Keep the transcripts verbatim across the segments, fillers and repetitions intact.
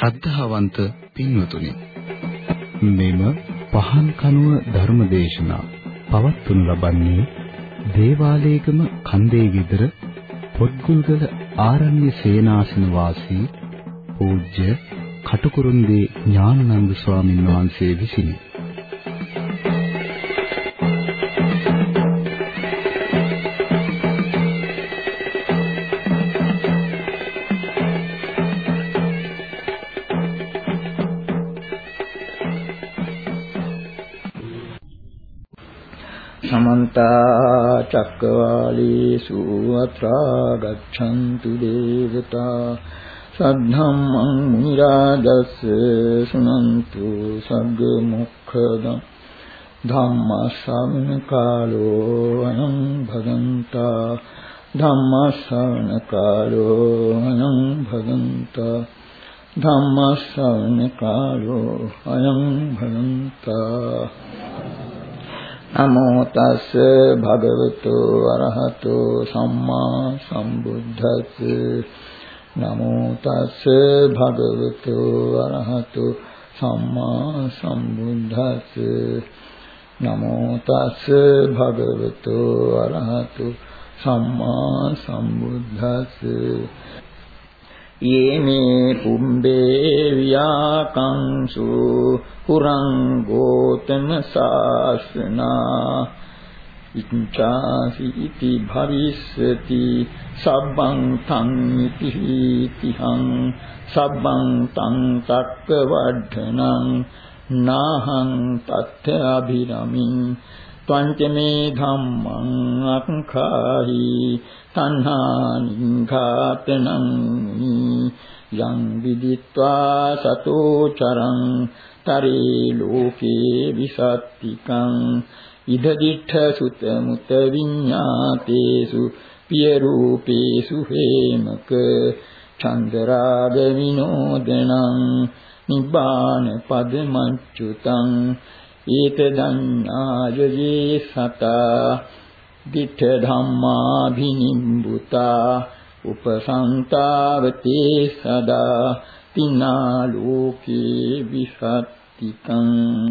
ශ්‍රද්ධාවන්ත පින්වතුනි, මෙම පහන් කනුව ධර්මදේශනා පවත්වනු ලබන්නේ දේවාලේගම කන්දේ විතර පොත්ගුල්ගල ආරණ්‍ය සේනාසන වාසී පූජ්‍ය කටුකුරුන්දී ඥානানন্দ ස්වාමීන් වහන්සේ විසිනි. समन्त चक्रवालेषु अत्रा गच्छन्तु देवता सद्धम्मं मुनिराजस्य शृण्वन्तु सर्वमुखदं धम्मश्रवण कालो अयं भगवन्ता धम्मश्रवण कालो अयं भगवन्ता धम्मश्रवण कालो अयं भगवन्ता नमो तस् भगवतो अरहतो सम्मा सम्बुद्धस्से नमो तस् भगवतो अरहतो सम्मा सम्बुद्धस्से नमो तस् भगवतो अरहतो सम्मा सम्बुद्धस्से ये मे पुम्बे व्याकंसु पुरंगोतम शासना इच्छासि इति भविष्यति सब्बं तं इति तिहं सब्बं तं तक्कवद्धनं नाहं तत् अभिरमिं त्वञ्चमे धम्मं अङ्खाहि तन्हानिघातनं यं विदित्वा सतो चरं तरे लोके विसत्तिकं इददिष्ठ सुत मुत विඤ්ඤාතේසු පියරූපේසु හේමක චන්දරාග විනෝදනං නිබ්බාන පදමච්චුතං ඒතදඤ්ඤායේ සතා දිඨ ධම්මාභිනිම්බුතා උපසංතාවතේ සදා තිනා ලෝකේ විසත්තිකං.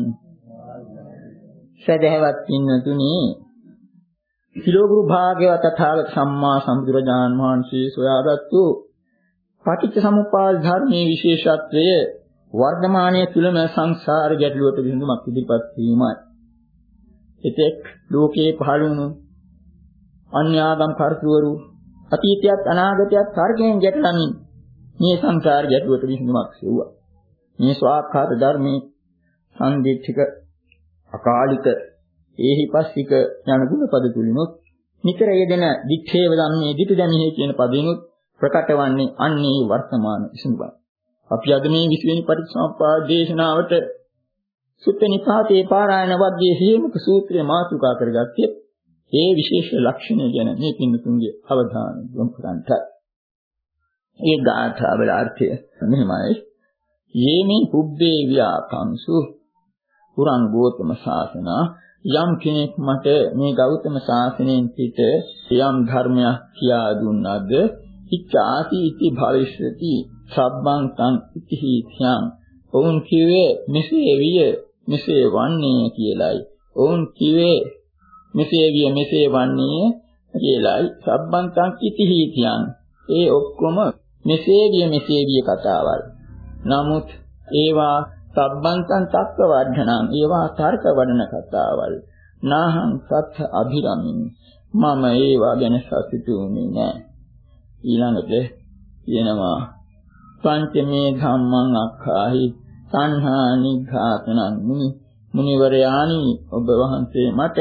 සදහවත් පින්නතුනි, සිලෝගුරු භාග්‍යවත් තථාගත සම්මා සම්බුදුරජාණන් වහන්සේ සොයාගත්තු පටිච්ච සමුප්පාද ධර්මයේ විශේෂත්වය වර්තමානයේ තුලම සංසාර ගැටලුවට විසඳුමක් ඉදිරිපත් වීමයි. එතෙක් ලෝකේ පහළ වුණු අන්‍යාගම් කර්තෘවරු අතීතයත් අනාගතයත් තර්කයෙන් ගැටලමින් මේ සංසාර ගැටලුවට විසඳුමක් සෙව්වා. මේ ස්වාක්ඛාත ධර්මයේ සම්දිත්තික අකාලික ඒහිපස්සික යන ගුණ පද තුලිනුත් නිතර යෙදෙන දිත්තේව ධම්මේ දිට දැනෙහි කියන පදිනුත් ප්‍රකට වන්නේ අන්නේ වර්තමාන විසඳුම. අපි අද මේ විශ් වෙනි පටිච්චසමුප්පාද දේශනාවට සුත්ත නිපාතේ පාරායන වග්ගයේ හේමක සූත්‍රය මාතෘකා කරගත්තේ ඒ විශේෂ ලක්ෂණය ගැන මේ පින්නතුන්ගේ අවධානය යොමු කරන්නට. ඒ ගාථාවල අර්ථය මෙහෙමයි. යේමේ පුබ්බේ ව්‍යාකංසු පුරං ගෝතම ශාසන යම් කෙනෙක් මට මේ ගෞතම ශාසනයෙන් පිට යම් ධර්මයක් කියා දුන්නාද ඉච්ඡාති ඉති භවිෂ්‍යති සබ්බං තං ඉති හිත්‍යං ඔවුන් කිවේ මෙසේ විය මෙසේ වන්නේ කියලයි. ඔවුන් කිවේ මෙසේ විය මෙසේ වන්නේ කියලයි. සබ්බං තං ඉති හිත්‍යං ඒ ඔක්කොම මෙසේ විය මෙසේ විය කතාවල්. නමුත් ඒවා සබ්බන්තං තක්ක වඩණං ඒවා තර්ක වඩන කතාවල්. නාහං සත්‍ය අභිරමින් මම ඒවා ගැන සතුටු වෙන්නේ නැහැ. ඊළඟට කියනවා පංචමේ ධම්මං අක්ඛාහි සංහා නිඝාතනං මුනි මුනිවරයානි ඔබ වහන්සේ මට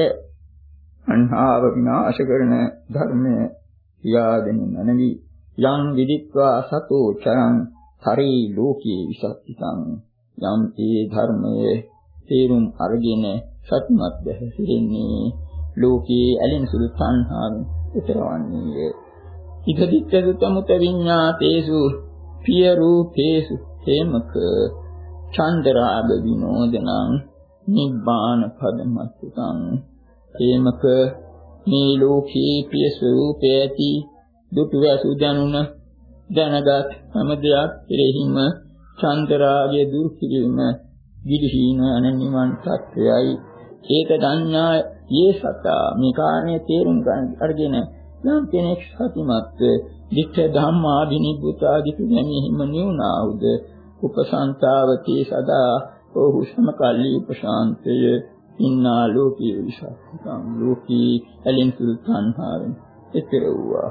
සංහාව විනාශ කරන ධර්මය කියා දෙන්න නැවි යං විදිත්වා සතෝ චරං හරි ලෝකේ විසත්තිකං යම් ඒ ධර්මයේ තේරුම් අරගෙන සත්‍යමත් දැහැසිරෙන්නේ ලෝකේ ඇලෙන සුළු සංහාවෙන් ඊතරවන්නේ. ඉදදිත්ත සුතමුත විඤ්ඤාතේසු පිය රූපේසු හේමක චන්දරාග විනෝදනං නිබ්බාන පදමත්තුතං. හේමක මේ ලෝකේ පිය ස්වરૂපේති දුටුවසු දැනුන දැනගත් හැම දෙයක් කෙරෙහිම චන්දරාගයේ දුරු කිරීම විදිහින අනන්‍යමන් තත්වයයි ඒක දන්නා යේ සතා මේ කාරණේ තේරුම් ගන්න අරගෙන නම් කෙනෙක් සතිමත් විච්ඡ ධම්මා විනිබ්බුතාදි තුනීහිම නිවුනාවුද උපසංතාවති සදා ඔහු සමකල්ලි උපශාන්තය ඉන්නා ලෝකී විසක්කම් ලෝකී ඇලින් සුල්තාන්හාරෙන් එතර වූවා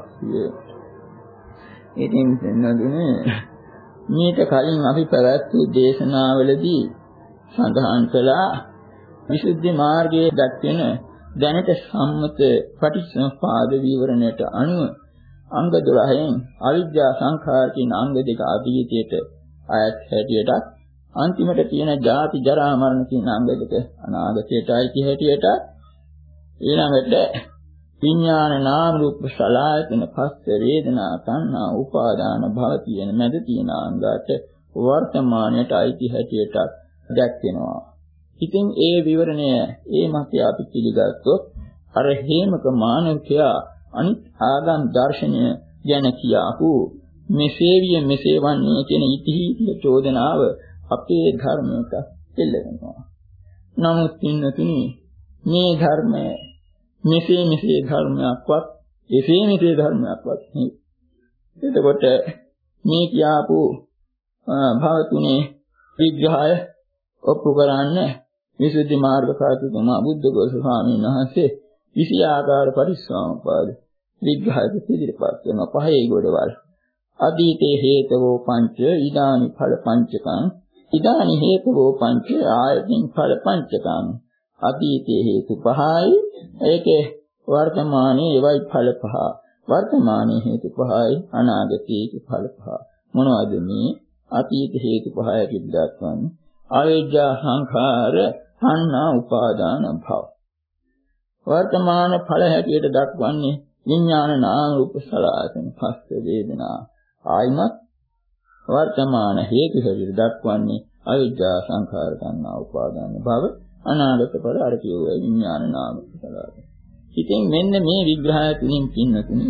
ඉතින් නදුනේ මේක කලින් අපි පැවැත්වූ දේශනාවලදී සඳහන් කළා විසුද්ධි මාර්ගයේ දක්වන දැනට සම්මත පටිච්චසමුප්පාද විවරණයට අනුව අංග දොළහෙන් අවිද්‍යා සංඛාර කියන අංග දෙක අභීතයට අයත් හැටියට අන්තිමට තියෙන ජාති ජරා මරණ කියන අංග දෙක අනාගතයට අයිති හැටියට ඊළඟට විඥාන නාම රූප සලආයතන පස්ස වේදනා තණ්හා උපාදාන භව කියන මැද තියෙන අංගات වර්තමානයට අයිති හැටියට දැක්වෙනවා. ඉතින් ඒ විවරණය ඒ මතය අපි පිළිගත්තොත් අර හේමක මානවකයා අනිත් ආගම් දර්ශනය ගැන කියාපු මෙසේ විය මෙසේ වන්නේ කියන ඉතිහිතිය චෝදනාව අපේ ධර්මයට එල්ලෙනවා. නමුත් ඉන්නතුනි මේ ධර්මය මෙසේ මෙසේ ධර්මයක්වත් එසේ මෙසේ ධර්මයක්වත් නෙවෙයි. එතකොට මේ කියාපු භව තුනේ විග්‍රහය ඔප්පු කරන්න විසුද්ධි මාර්ග කාර්යතුමා බුද්ධඝෝෂ ස්වාමීන් වහන්සේ විසි ආකාර පරිස්සම්පාද විග්‍රහයක ඉදිරිපත් කරන පහේ ගොඩවල් අතීතේ හේතවෝ පංච ඉදානි ඵල පංචකං ඉදානි හේතවෝ පංච ආයතින් ඵල පංචකං අතීතේ හේතු පහයි ඒකේ වර්තමානයේ ඒවයි ඵල පහ වර්තමානයේ හේතු පහයි අනාගතයේ ඵල පහ මොනවද මේ අතීත හේතු පහයි කියලා දක්වන්නේ අවිජ්ජා සංඛාර තණ්හා උපාදාන භව වර්තමාන ඵල හැටියට දක්වන්නේ විඥාන නාම රූප සලආයතන පස්ස වේදනා ආයිමත් වර්තමාන හේතු හැටියට දක්වන්නේ අවිජ්ජා සංඛාර තණ්හා උපාදාන භව අනාගත ඵල අර කියුවේ විඥාන නාම රූප සලආයතන. ඉතින් මෙන්න මේ විග්‍රහය තුලින් පින්නතුනි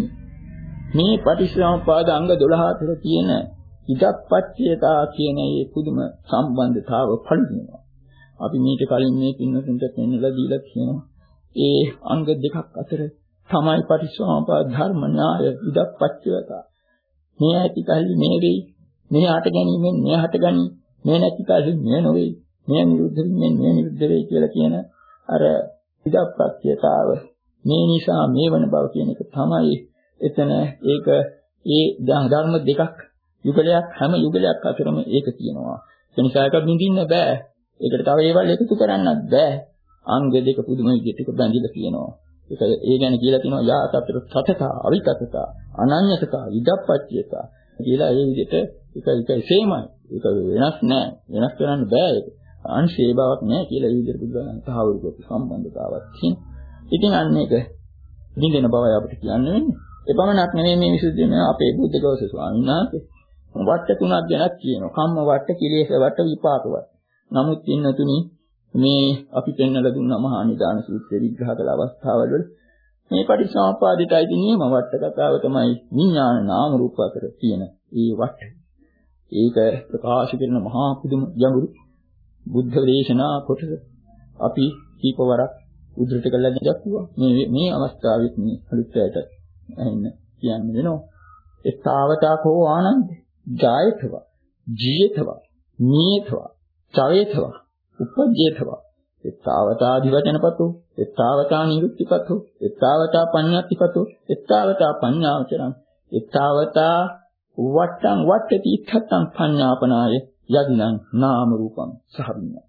මේ පටිච්චසමුප්පාද අංග දොළහ අතර තියෙන ඉදප්පච්චයතා කියන මේ පුදුම සම්බන්ධතාව පරිදිනවා. අපි මේක කලින් මේ පින්නතුන්ට පෙන්වලා දීලා තියෙනවා. ඒ අංග දෙකක් අතර තමයි පටිච්චසමුප්පාද ධර්ම න්‍යාය ඉදප්පච්චයතා. මේ ඇති කල්ලි මේ වෙයි. මේ හට ගැනීමෙන් මේ හට ගනි. මේ නැති කල්ලි මේ නොවේ. මේ නිරුද්ධ වෙන්නේ මේ නිරුද්ධ වෙයි කියලා කියන අර ඉදප්පච්චයතාව මේ නිසා මේ වන බව කියන එක තමයි එතන ඒක ඒ ධර්ම දෙකක් යුගලයක් හැම යුගලයක් අතරම ඒක තියෙනවා. ඒ නිසා ඒක බින්දින්න බෑ. ඒකට තව ඒවල් එකතු කරන්නත් බෑ. අංග දෙක පුදුම විදිහට එක බැඳිලා තියෙනවා. ඒක ඒ ගැන කියලා තියෙනවා යාතතර සතතා අවිතතතා අනන්‍යතතා ඉදප්පච්චයතා කියලා ඒ විදිහට ඒක ඒක සේමයි. ඒක වෙනස් නෑ. වෙනස් කරන්න බෑ ඒක. අංශේ බවක් නෑ කියලා ඒ විදිහට බුදුන් තහවුරු කරපු සම්බන්ධතාවක් තියෙනවා. ඉතින් අන්න ඒක බින්දෙන බවයි අපිට කියන්න වෙන්නේ. එපමණක් නෙමෙයි මේ විසුද්ධිය අපේ බුද්ධඝෝෂ ස්වාමීන් වහන්සේ වට්ට තුනක් ගැනත් කියනවා. කම්ම වට්ට, කිලේශ වට්ට, විපාක වට්ට. නමුත් ඉන්නතුනි මේ අපි පෙන්වලා දුන්න මහා නිදාන සූත්‍රය විග්‍රහ කළ අවස්ථාවල මේ පටිච්චසමුප්පාදිත අයිති නියම වට්ට කතාව තමයි විඥාන නාම රූප අතර තියෙන ඒ වට්ට. ඒක ප්‍රකාශ කරන මහා පුදුම ගැඹුරු බුද්ධ දේශනා කොටස අපි කීපවරක් උද්දෘත කළා දැක්කුවා. මේ මේ අවස්ථාවෙත් මේ අලුත්යට ඇහෙන්න කියන්න වෙනවා. ඒ තාවතාකෝ ආනන්ද ජායතව ජීයතව නීතව චවේතව උපජ්ජේතව එත්තාවතා දිවචනපතෝ එත්තාවතා නිරුක්තිපතෝ එත්තාවතා පඤ්ඤාතිපතෝ එත්තාවතා පඤ්ඤාවචරං එත්තාවතා වට්ටං වට්ටති ඉත්තං පඤ්ඤාපනාය යදිනං නාම රූපං සහවිඤ්ඤා.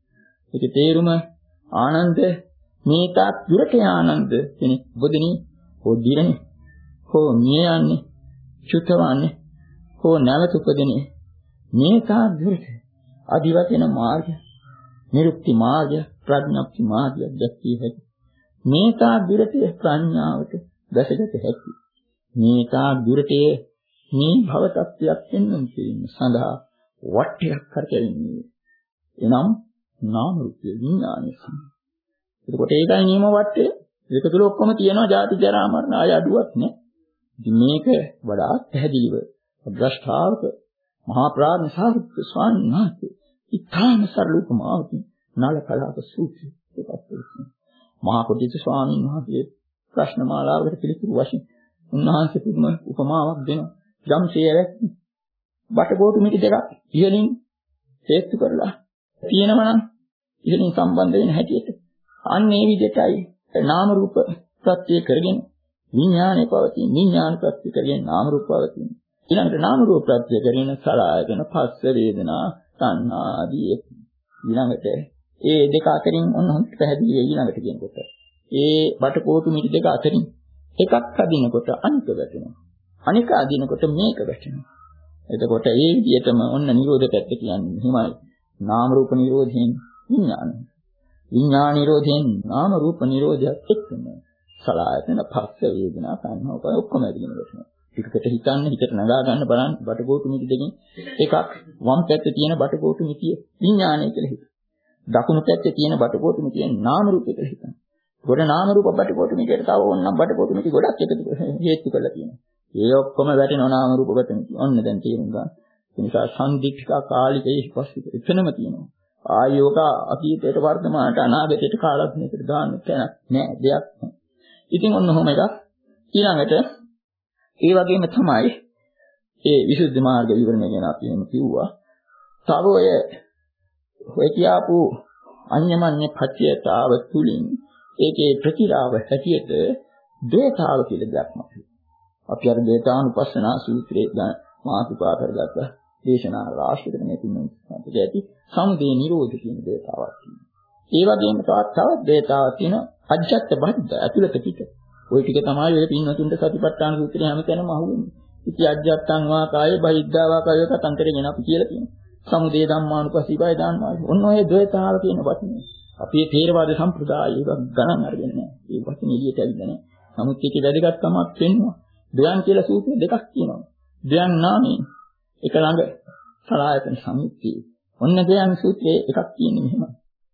ඒකේ තේරුම ආනන්ද මේ තාක් දුරට ආනන්ද කියන්නේ බුදුනි හෝ දිරණි හෝ මිය යන්නේ චුතවන්නේ හෝ නැවත උපදිනේ මේ තාක් දුරට අදිවචන මාර්ගය නිරුක්ති මාර්ගය ප්‍රඥාප්ති මාර්ගය දැක්විය හැකි මේ තාක් දුරට ප්‍රඥාවට දැසගත හැකි මේ තාක් දුරට මේ භව තත්ත්වයක් වෙනුම් කිරීම සඳහා වට්ටයක් කරකැවෙන්නේ එනම් නාම රූප විඥානය සම්පූර්ණ. එතකොට ඒකයි නියම වට්ටය. ඒක තුල ඔක්කොම තියෙනවා ජාති ජරා මරණ ආය අඩුවක් නෑ. ඉතින් මේක වඩා පැහැදිලිව අද්‍රෂ්ඨාවක මහා ප්‍රාඥ සාරිපුත්‍ර ස්වාමීන් වහන්සේ ඉතාම සරල උපමාවකින් නල කලාප සූත්‍රය දෙකක් දෙනවා. මහා කොටිත ස්වාමීන් වහන්සේ ප්‍රශ්න මාලාවකට පිළිතුරු වශයෙන් උන්වහන්සේ පුදුම උපමාවක් දෙනවා. යම්සේරක් බටකොටු මිටි දෙකක් ඉහළින් හේතු කරලා තියෙනවා නම් ඉහළින් සම්බන්ධ වෙන හැටියට අන්න ඒ විදිහටයි නාම රූප ප්‍රත්‍ය කරගෙන විඥානය පවතින. විඥාන ප්‍රත්‍ය කරගෙන නාම රූප පවතින. ඊළඟට නාම රූප ප්‍රත්‍ය කරගෙන සලආයතන පස්ස වේදනා සංඥා ආදී ඊළඟට ඒ දෙක අතරින් ඔන්න හොඳට පැහැදිලි වෙයි ඊළඟට කියනකොට. ඒ බටකොටු මිටි දෙක අතරින් එකක් අදිනකොට අනික වැටෙනවා. අනික අදිනකොට මේක වැටෙනවා. එතකොට ඒ විදිහටම ඔන්න නිරෝධ පැත්ත කියන්නේ එහෙමයි. නාම රූප නිරෝධයෙන් විඥාන. විඥාන නිරෝධයෙන් නාම රූප නිරෝධයත් එක්කම සලආයතන පස්ස වේදනා සංඥා ඔක්කොම ඇදගෙන වැටෙනවා. ටිකකට හිතන්න හිතට නගා ගන්න බලන්න බටකොටු මිටි දෙකෙන් එකක් වම් පැත්තේ තියෙන බටකොටු මිටිය විඥානය කියලා හිතන්න. දකුණු පැත්තේ තියෙන බටකොටු මිටිය නාම රූපය කියලා හිතන්න. ගොඩ නාම රූප බටකොටු මිටියට තව ඕනනම් බටකොටු මිටි ගොඩක් එකතු හේතු කරලා තියෙනවා. ඒ ඔක්කොම වැටෙනවා නාම රූප බටකොටු මිටි. ඔන්න දැන් තේරුම් ගන්න. ඒ නිසා සංදික්ඛා කාලිකේ ස්පස්තික එතනම තියෙනවා. ආයෝග අතීතයට වර්තමානට අනාගතයට කාලඥයකට දාන්න තැනක් නෑ දෙයක් නෑ. ඉතින් ඔන්න ඔහොම එකක් ඊළඟට ඒ වගේම තමයි ඒ විසුද්ධි මාර්ග විවරණය ගැන අපි එහෙම කිව්වා. තව ඔය ඔය කියාපු අඤ්ඤමඤ්ඤ පච්චයතාව තුලින් ඒකේ ප්‍රතිලාභ හැටියට දේතාව කියලා දෙයක් නැහැ. අපි අර දේතානුපස්සනා සූත්‍රයේ මාතෘකා කරගත්ත දේශනා රාශියකට මේ තුනක් ඇති සමුදේ නිරෝධ කියන දේතාවක් තියෙනවා. ඒ වගේම තවත් තවත් දේතාවක් තියෙනවා අජ්ජත් බද්ධ ඇතුළත පිට. ওই ටික තමයි ඔය පින්වතුන්ට සතිපට්ඨාන සූත්‍රයේ හැමතැනම අහුවෙන්නේ. ඉති අජ්ජත්තං වා කායේ බහිද්ධා වා කායේ කතන්තරගෙන අපි කියලා තියෙනවා. සමුදේ ධම්මානුපස්සීවය දානවා. ඔන්න ඔය ද්වේතාව කියන වචනේ. අපි මේ ථේරවාද සම්ප්‍රදාය ඒක ගණන් අරගෙන නැහැ. ඒ වචනේ එළියට ඇවිල්ලා නැහැ. නමුත් ඒකේ වැදගත්කමක් වෙනවා. දයන් කියලා සූත්‍ර දෙකක් තියෙනවා. දයන් නාමයෙන් එක ළඟ සලආයතන සමුච්චය. ඔන්න දයන් සූත්‍රයේ එකක් තියෙන්නේ මෙහෙම.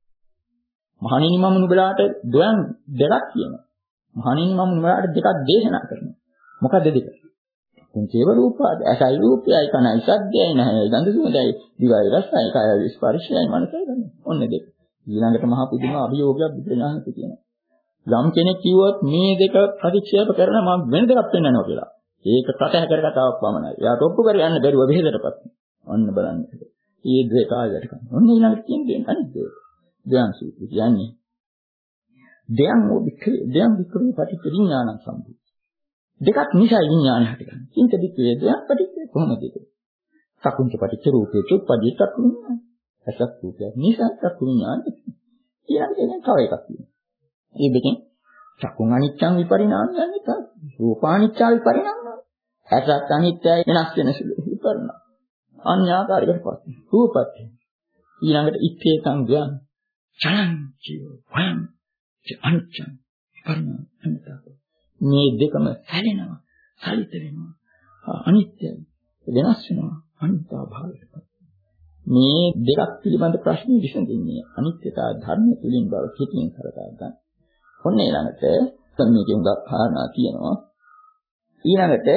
මහණෙනි මම නුඹලාට දයන් දෙකක් කියනවා. මහණෙනි මම නුඹලාට දෙකක් දේශනා කරනවා. මොකද දෙක? තුන්චේව රූපාද ඇසයි රූපයයි කනයි සද්දයයි නැහැයි ගන්ධ සුවඳයි දිවයි රසයි කායයි ස්පර්ශයයි මනසයි ගන්න. ඔන්න දෙක. ඊළඟට මහා පුදුම අභියෝගයක් බුදුරජාණන් කියනවා. යම් කෙනෙක් කිව්වොත් මේ දෙක ප්‍රතික්ෂේප කරන මම වෙන දෙකක් පෙන්වනවා කියලා. ඒක ප්‍රතහැකර කතාවක් පමණයි. එයාට ඔප්පු කර යන්න බැරුව බෙහෙදටපත්. ඔන්න බලන්න. මේ ද්වේතාවයට කරන. ඔන්න ඊළඟට කියන්නේ අනිත් දේ. ධ්‍යාන සූත්‍රය කියන්නේ ධ්‍යාන මොදිකේ ධ්‍යාන විකෘති පටිච්ච විඥානං සම්පූර්ණ. දෙකක් නිසා විඥානය හටගන්නවා. චින්ත දික්කේ ධ්‍යාන පටිච්ච කොහොමද ඒක? සකුංච පටිච්ච රූපේ චුප්පදී චක්කු විඥාන. අසක් රූපයක් නිසා චක්කු විඥාන. ඊළඟට තව එකක් තියෙනවා. මේ දෙකෙන් චක්කුං අනිච්චං විපරිණාමයන් නිසා රූපානිච්චා විපරිණාමය. ඇසත් අනිත්‍යයි වෙනස් වෙන සුළු විපරිණාම. අන්‍යාකාරයකට පස්සේ රූපත් ඊළඟට ඉත්තේ සංඥා චලං ජීව වයං අනිච්චං විපරිණාමය. මේ දෙකම හැලෙනවා සලිත වෙනවා අනිත්‍යයි වෙනස් වෙනවා අනිත්‍ය භාවයට. මේ දෙකක් පිළිබඳ ප්‍රශ්න විසඳෙන්නේ අනිත්‍යතා ධර්ම තුලින් බව පිටින් කරලා ගන්න. ඔන්න ඊළඟට මේකේ උදා කාරණා තියෙනවා. ඊළඟට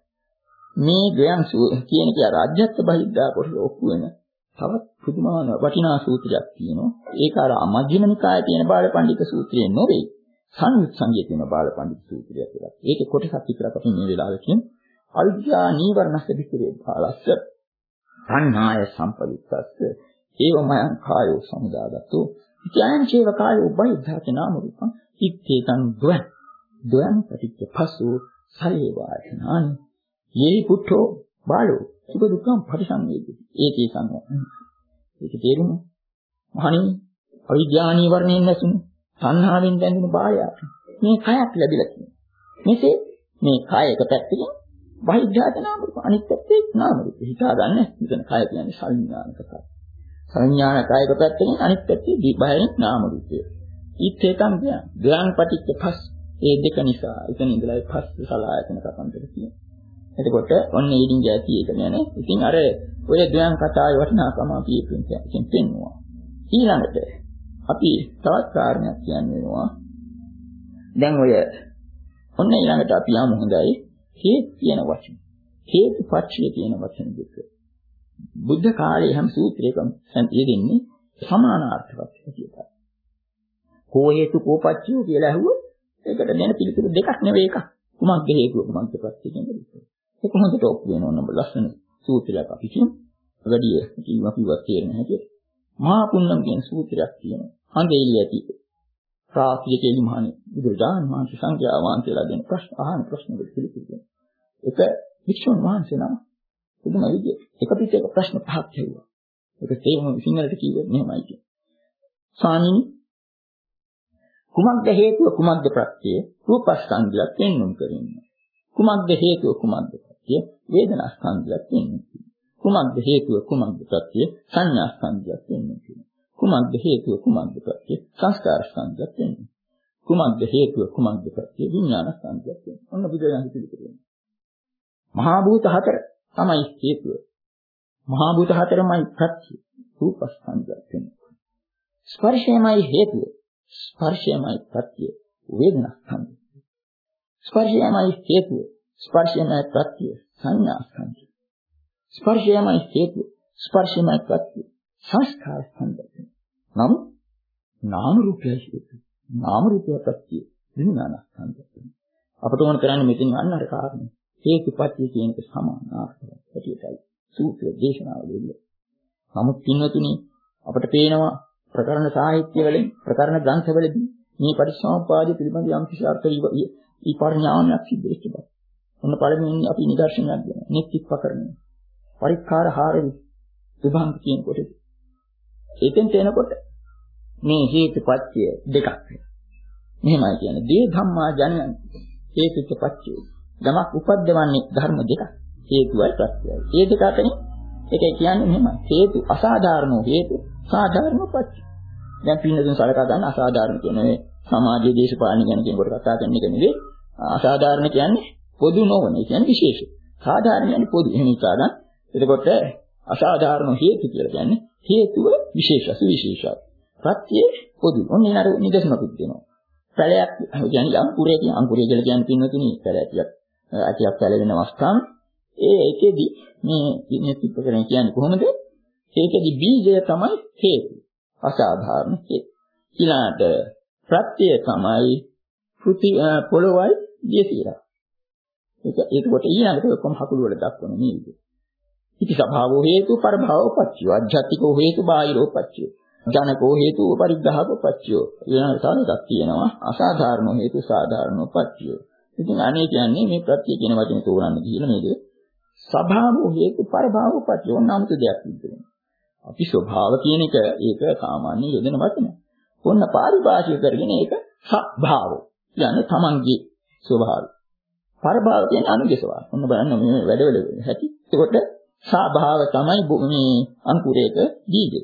මේ ගයන්සු කියන කිය රාජ්‍යත්ව බහිද්දා කොට ඔක්කු වෙන තවත් පුදුමාන වටිනා සූත්‍රයක් තියෙනවා. ඒක අර මජ්ක්‍ධිම නිකායේ තියෙන බාලපඬිත සූත්‍රයේ නෙවෙයි. සංයුත් සංගයේ තියෙන බාලපඬිත සූත්‍රයක් කියලා. ඒකේ කොටසක් විතරක් අපි මේ වෙලාවේ කියන අවිද්‍යා නීවරණස්ස විතරේ බාලස්ස අන්නාය සම්පවිත්තස්ස ඒවමයන් කායෝ සමුදාගතෝ ඉත්‍යං චේව කායෝ බහිද්ධාච නාම රූපං ඉත්තේතං ද්වං ද්වං පටිච්ච පසෝ සලේවාචනානි යේ පුට්ඨෝ බාලෝ සුඛ දුක්ඛං පරිසංවේදී ඒකේ සංගම. ඒක තේරුම මහණෙනි අවිද්‍යා නීවරණයෙන් නැසුණු තණ්හාවෙන් බැඳුණු බාලයාට මේ කයක් ලැබිලා තියෙනවා. මෙසේ මේ කය එක පැත්තකින් බහිද්ධාච නාම රූප අනිත් පැත්තේ නාම රූප හිතා ගන්න. මෙතන කය කියන්නේ සංඥානක කය. සංඥාන කායක පැත්තකින් අනිත් පැත්තේ බාහිරින් නාම රූපය. ඊත්තේකම් ධ්‍යාන. ධ්‍යාන පටිච්ච පස් ඒ දෙක නිසා එතන ඉඳලා පස් සලආයතන කපන්තර තියෙනවා. එතකොට ඔන්න ඊඩින් ගැටි එක නෑනේ. ඉතින් අර ඔය ධ්‍යාන කතාවේ වටිනාකම අපි එකෙන් පෙන්නවා. ඊළඟට අපි තවත් කාරණයක් කියන්න වෙනවා. දැන් ඔය ඔන්න ඊළඟට අපි යමු හොඳයි හේත් කියන වචන. හේතුපත්‍ය කියන වචන දෙක. බුද්ධ කාලයේ හැම සූත්‍රයකම යෙදෙන්නේ සමානාර්ථවත් කියලයි. කෝ හේතු කෝපච්චය කියලා අහුවොත් ඒකට දෙන පිළිතුරු දෙකක් නෙවෙයි එකක්. කුමක්ද හේතුව කුමක්ද ප්‍රත්‍ය කියන එක. ඒක හොඳට ඔප්පු වෙනවා නම් ලස්සන සූත්‍රයක් අපි කියමු. වැඩි කිව්වා කිව්වා තේරෙන හැටියට. මහා පුණ්‍යම් කියන සූත්‍රයක් තියෙනවා. හඳේලිය ඇති. ප්‍රාප්තිය කෙලි මහණේ බුදුරජාණන් වහන්සේ සංඝයා වහන්සේලා දෙන ප්‍රශ්න අහන ප්‍රශ්න වලට පිළිතුරු දෙනවා. ඒක වික්ෂුන් වහන්සේ නම පුදුම විදියට එක පිටේක ප්‍රශ්න පහක් ඇහුවා. ඒක තේරුම සිංහලට කිව්වේ මෙහෙමයි කියන්නේ. සාමිනි කුමක්ද හේතුව කුමක්ද ප්‍රත්‍යය රූපස්කන්ධයක් පෙන්වුම් කරන්නේ. කුමක්ද හේතුව කුමක්ද ප්‍රත්‍යය වේදනාස්කන්ධයක් පෙන්වුම් කරන්නේ. කුමක්ද හේතුව කුමක්ද ප්‍රත්‍යය සංඥාස්කන්ධයක් පෙන්වුම් කරන්නේ. කුමක්ද හේතුව කුමක්ද ප්‍රත්‍යය සංස්කාරස්කන්ධයක් පෙන්වුම්. කුමක්ද හේතුව කුමක්ද ප්‍රත්‍යය විඥානස්කන්ධයක් පෙන්වුම්. ඔන්න බුදුරජාණන් පිළිතුරු. මහා භූත හතර තමයි හේතුව. මහා භූත හතරමයි ප්‍රත්‍යය රූපස්කන්ධයක් පෙන්වුම්. ස්පර්ශයමයි හේතුව. ස්පර්ශයමයි ප්‍රත්‍යය වේදනාස්කන්ධය. ස්පර්ශයමයි හේතුව. ස්පර්ශයමයි ප්‍රත්‍යය සංඥාස්කන්ධය. ස්පර්ශයමයි හේතුව. ස්පර්ශයමයි ප්‍රත්‍යය සංස්කාරස්කන්ධය. නම් නාම රූපයයි හේතුව. නාම රූපය ප්‍රත්‍යය විඥානස්කන්ධය. අපට ඕන කරන්නේ මෙතන ගන්න අර කාරණේ. හේතුපත්‍ය කියන එක සමානාර්ථයක් හැටියටයි සූත්‍ර දේශනාවලදී. නමුත් පින්වතුනි අපට පේනවා ප්‍රකරණ සාහිත්‍ය වලින් ප්‍රකරණ ග්‍රන්ථ වලදී මේ පටිච්චසමුප්පාදය පිළිබඳ යම් කිසි අර්ථ ඊ පරිඥානයක් සිද්ධ වෙච්ච බව. ඔන්න පළමුවෙන් අපි නිදර්ශනයක් දෙනවා. නිත්‍යපකරණය. පරික්කාර හාරවි විභංග කියන කොට. එතෙන් තැනකොට මේ හේතුපත්‍ය දෙකක් වෙනවා. මෙහෙමයි කියන්නේ දේ ධම්මා ජනයන් හේතුපත්‍ය. ධමයක් උපද්දවන්නේ ධර්ම දෙකක්. හේතුවයි ප්‍රත්‍යයයි. මේ දෙක අතරින් ඒකයි කියන්නේ මෙහෙමයි. හේතු අසාධාරණෝ හේතු සාධාරණෝ පත්‍ය. දැන් පින්නතුන් සලකා ගන්න අසාධාරණ කියන්නේ සමාජයේ දේශපාලන ගැන කියනකොට කතා කරන එක නෙවෙයි. අසාධාරණ කියන්නේ පොදු නොවන. ඒ කියන්නේ විශේෂ. සාධාරණ කියන්නේ පොදු. එහෙම හිතා ගන්න. එතකොට අසාධාරණ හේතු කියලා කියන්නේ හේතුව විශේෂ සුවිශේෂයි. ප්‍රත්‍ය පොදු. ඔන්න ඒනර නිදර්ශනකුත් දෙනවා. පැලයක් කියන්නේ අංකුරය කියන අංකුරය කියලා කියන්නේ පින්නතුනි පැලයක්. අතියක් පැලෙන අවස්ථාව ඒ ඒකෙදි මේ නිත්‍යපකරණය කියන්නේ කොහොමද? ඒකෙදි බීජය තමයි හේතු. අසාධාරණ හේතු. ඊළාට ප්‍රත්‍යය තමයි ෘති පොළොවයි දියසීලා. ඒක ඒකට ඊළඟට කොහොම හකුළු වල දක්වන මේ විදිහ. ඉති ස්වභාවෝ හේතු පරභාවෝ පච්චය. අධ්‍යාත්මිකෝ හේතු බාහිරෝ පච්චය. ජනකෝ හේතු පරිග්‍රහකෝ පච්චය. ඊළඟට තව එකක් තියෙනවා අසාධාරණ හේතු සාධාරණෝ පච්චය. ඉතින් අනේ කියන්නේ මේ ප්‍රත්‍ය කියන වචනේ තෝරන්න ගිහිල්ලා මේක ස්වභාවෝ හේතු පරභාවෝ පච්චය. ඕනෑමත දෙයක් විදිහට. අපි ස්වභාව කියන එක ඒක සාමාන්‍ය යෙදෙන වචන. ඔන්න පාරිභාෂික කරගෙන ඒක ස්වභාවෝ. කියන්නේ තමන්ගේ ස්වභාවය. පරභාව කියන්නේ අනුගේ ස්වභාවය. ඔන්න බලන්න මේ වැඩවල ඇති. ඒකට ස්වභාව තමයි මේ අංකුරයක බීජය.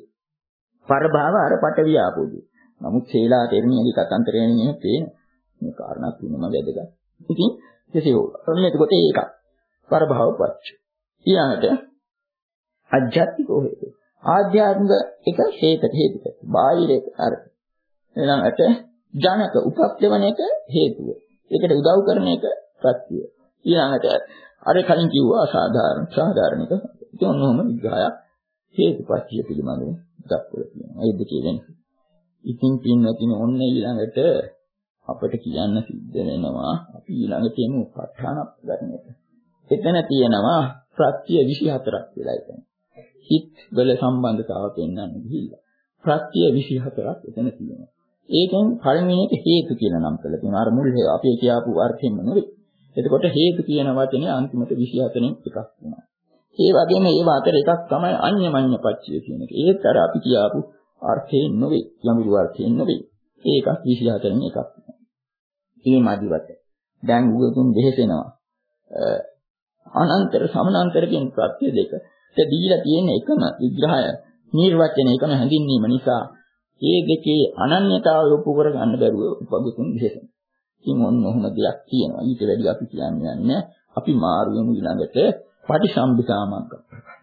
පරභාව අර පටවිය ආපෝදී. නමුත් හේලා තෙරණියගේ කතන්තරයෙන් නේ පේන. මේ කාරණා තුනම වැදගත්. ඉතින් කෙසේ හෝ ඔන්න එතකොට ඒක පරභාව පච්චය. ඊළඟට අධ්‍යාත්මිකෝ හේතු. ආධ්‍යාත්මික එක හේත හේතුක. බාහිර එක අර. ඊළඟට ජනක උපක්ලවන එක හේතුව. ඒකට උදව් කරන එක ප්‍රත්‍යය. ඊළඟට අර කලින් කිව්වා අසාධාරණ සාධාරණ එක. ඉතින් ඔන්නෝම විග්‍රහයක් හේතුපත්‍ය පිළිබඳව දක්වලා තියෙනවා. ඒ දෙකේ වෙනස. ඉතින් පින්නතින ඔන්න ඊළඟට අපිට කියන්න සිද්ධ වෙනවා අපි ඊළඟට එමු ප ဋ ාණ ප්‍රකරණයට. එතන තියෙනවා ප්‍රත්‍ය විසිහතරක් කියලා එතන. හිත් වල සම්බන්ධතාව පෙන්වන්න ගිහිල්ලා. ප්‍රත්‍ය විසිහතරක් එතන තියෙනවා. ඒකෙන් පළවෙනි එක හේතු කියලා නම් කරලා තියෙනවා. අර මුල් අපි කියපු අර්ථයෙන්ම නෙවෙයි. එතකොට හේතු කියන වචනේ අන්තිමට විසිහතරෙන් එකක් වෙනවා. ඒ වගේම ඒව අතර එකක් තමයි අඤ්ඤමඤ්ඤ පච්චය කියන එක. ඒත් අර අපි කියපු අර්ථයෙන් නෙවෙයි, යමිරු අර්ථයෙන් නෙවෙයි. ඒකක් විසිහතරෙන් එකක් වෙනවා. මේ මදිවට. දැන් උගතුන් දෙහෙසෙනවා. අනන්තර සමානතර කියන ප්‍රත්‍ය දෙක. ඒ දීලා තියෙන එකම විග්‍රහය, නිර්වචන එකම හැඳින්වීම නිසා මේ දෙකේ අනන්‍යතාවය ඔප්පු කර ගන්න බැරුව උපගතුන් දෙහෙසෙනවා. ඉතින් ඔන්න ඔහොම දෙයක් තියෙනවා. ඊට වැඩි අපි කියන්නේ නැහැ. අපි මාරුවෙමු ඊළඟට පටිසම්භිදාමග්ග.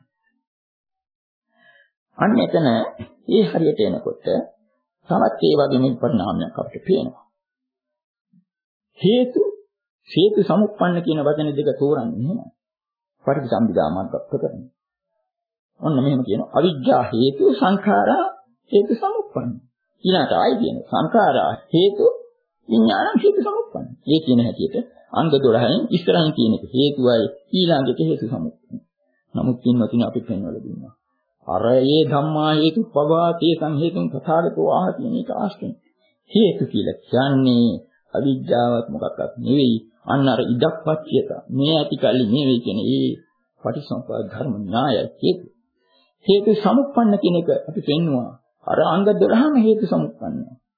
අන්න එතන ඒ හරියට එනකොට තවත් ඒ වගේම පරිණාමයක් අපිට පේනවා. හේතු හේතු සමුප්පන්න කියන වචන දෙක තෝරන්නේ එහෙමයි. පටිසම්භිදාමග්ග ප්‍රකරණ. ඔන්න මෙහෙම කියනවා. අවිජ්ජා හේතු සංඛාරා හේතු සමුප්පන්න. ඊළඟට ආයි කියනවා සංඛාරා හේතු විඥාන හේතු සමුප්පන්න. මේ කියන හැටියට අංග දොළහෙන් ඉස්සරහින් තියෙන එක හේතුවයි ඊළඟට හේතු සමුප්පන්න. නමුත් පින්වතුනි අපි පෙන්වලා දුන්නා. අර ඒ ධම්මා හේතු පවාතේ සංහේතුන් තථාගතෝ ආහ කියන එක ආශ්‍රයෙන්. හේතු කියලා කියන්නේ අවිජ්ජාවත් මොකක්වත් නෙවෙයි. අන්න අර ඉදක්පත්‍යත මේ ඇතිකල්ලි නෙවෙයි කියන ඒ පටිසම්පාද ධර්ම න්‍යාය හේතු. හේතු සමුප්පන්න කියන එක අපි පෙන්නවා. අර අංග දොළහම හේතු සමුප්පන්න.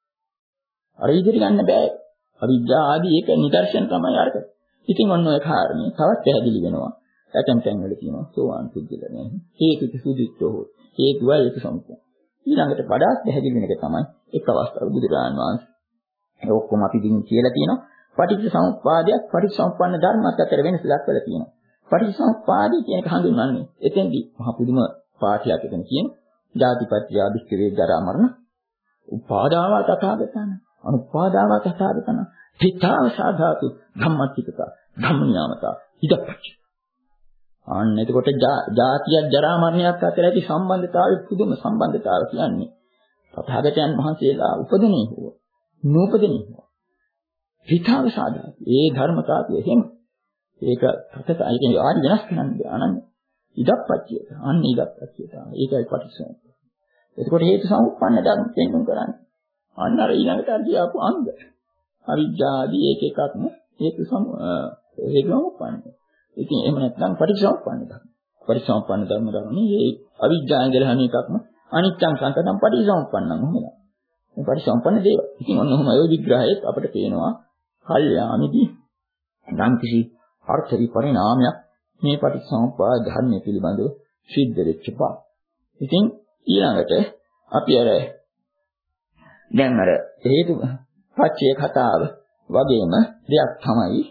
අර ඉදිරි ගන්න බෑ. අවිජ්ජා ආදී ඒක නිදර්ශන තමයි අරක. ඉතින් ඔන්න ඔය කාරණේ තවත් පැහැදිලි වෙනවා. ඇතැම් තැන්වල කියනවා සෝවාන් පුද්ගලයා නේ. හේතුක සුදුච්චෝ හේතුවයි ඒක සමුප්පන්න. ඊළඟට වඩාත් පැහැදිලි වෙන එක තමයි එක් අවස්ථාවක බුදුරජාණන් වහන්සේ ඒ ඔක්කොම අපි දින් කියලා තියෙනවා. පටිච්ච සමුප්පාදයක් පටිච්චසමුප්පන්න ධර්මات අතර වෙනස දක්වලා තියෙනවා. පටිච්චසමුප්පාදය කියන එක හඳුන්වන්නේ එතෙන්දී මහ පුදුම පාඨයක් එතන කියන ජාතිපත්‍ය ආදිස්කවේ ජරා මරණ උපාදාව තථාගතන අනුපාදාව තථාගතන හිතාව සාධාතු ධම්මච්චිකත ධම්මනියමත ඉදපච්ච. අන්න එතකොට ජාතිය ජරා මරණයක් අතර ඇති සම්බන්ධතාවය පුදුම සම්බන්ධතාවය කියන්නේ තථාගතයන් වහන්සේලා උපදිනේ හෝ නූපදිනේ හෝ හිතාව සාධාතු ඒ ධර්මතාවය එහෙම ඒක තතත අයිගෙන ආදි වෙනස් කරන්නේ අනන්‍ය ඉදප්පච්චිත අන්න ඉදප්පච්චිත ඒකයි පටිච්චසමුප්පාද. එතකොට හේතු සමුප්පන්න ධර්ම තේරුම් කරන්නේ අන්න අර ඊළඟට අර කියපු අංග අවිජ්ජා ආදී එක එකක්ම හේතු සම හේතු සමුප්පන්න. ඉතින් එහෙම නැත්නම් පටිච්චසමුප්පන්න ධර්ම. පටිච්චසමුප්පන්න ධර්ම ධර්මනේ මේ අවිජ්ජා ඉඳලා හැම එකක්ම අනිත්‍යං සංකතං පටිච්චසමුප්පන්නං එහෙමද? මේ පටිච්චසමුප්පන්න දේවල්. ඉතින් ඔන්න ඔහොම ඒ විග්‍රහයත් අපිට පේනවා කල්යාණිදී නම් කිසි අර්ථ පරිණාමයක් මේ පටිච්චසමුප්පාද ධර්මය පිළිබඳව සිද්ධ වෙච්ච බව. ඉතින් ඊළඟට අපි අර දැන් අර හේතු පච්චය කතාව වගේම දෙයක් තමයි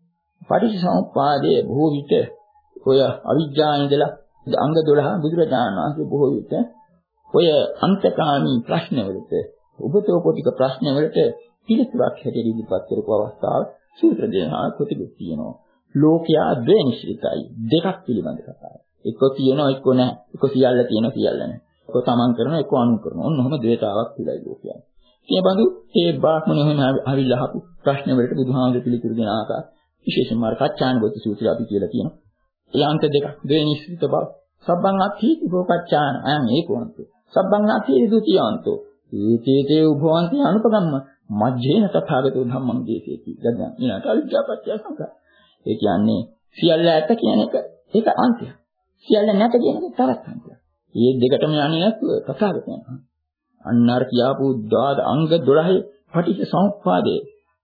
පටිච්චසමුප්පාදයේ බොහෝ විට ඔය අවිජ්ජා ඉඳලා අංග දොළහ බුදුරජාණන් වහන්සේ බොහෝ විට ඔය අන්තකාමී ප්‍රශ්නවලට උපතෝපෝතික ප්‍රශ්නවලට පිළිතුරක් හැටියට ඉදිරිපත් කරපු අවස්ථාව සූත්‍ර දේශනා කොටිකුත් තියෙනවා. ලෝකයා ද්වේනිශ්චිතයි දෙකක් පිළිබඳ කතාව. එක්ක තියෙනවා එක්ක නැහැ. එක්ක සියල්ල තියෙනවා සියල්ල නැහැ. එක්ක තමන් කරනවා එක්ක අනුන් කරනවා. ඔන්න ඔහම ද්වේතාවක් පිළයි ලෝකයා. මේ බඳු ඒ බ්‍රාහ්මණය වෙන අවිල්ලා අහපු ප්‍රශ්න වලට බුදුහාමුදුරු පිළිතුරු දෙන ආකාර විශේෂයෙන්ම අර කච්චානගත සූත්‍රය අපි කියලා කියනවා. ඒ අන්ත දෙක ද්වේනිශ්චිත බව. සබ්බං අත්ථි උපකච්චාන අයං ඒකෝන්තෝ. සබ්බං අත්ථි ද්විතියන්තෝ. ඒතේතේ උභවන්ති අනුපගම්ම මජ්ජේන තථාගතෝ ධම්මං දේශේති. දැන් ඊළඟට අවිජ්ජාපත්‍ය සංඛාර. ඒ කියන්නේ සියල්ල ඇත කියන එක ඒක අන්තය. සියල්ල නැත කියන එක තවත් අන්තයක්. මේ දෙකටම යන්නේ නැතුව තථාගතයන්. අන්නාර කියාපු දාද අංග දොළහ පටිච්ච සමුප්පාදයේ.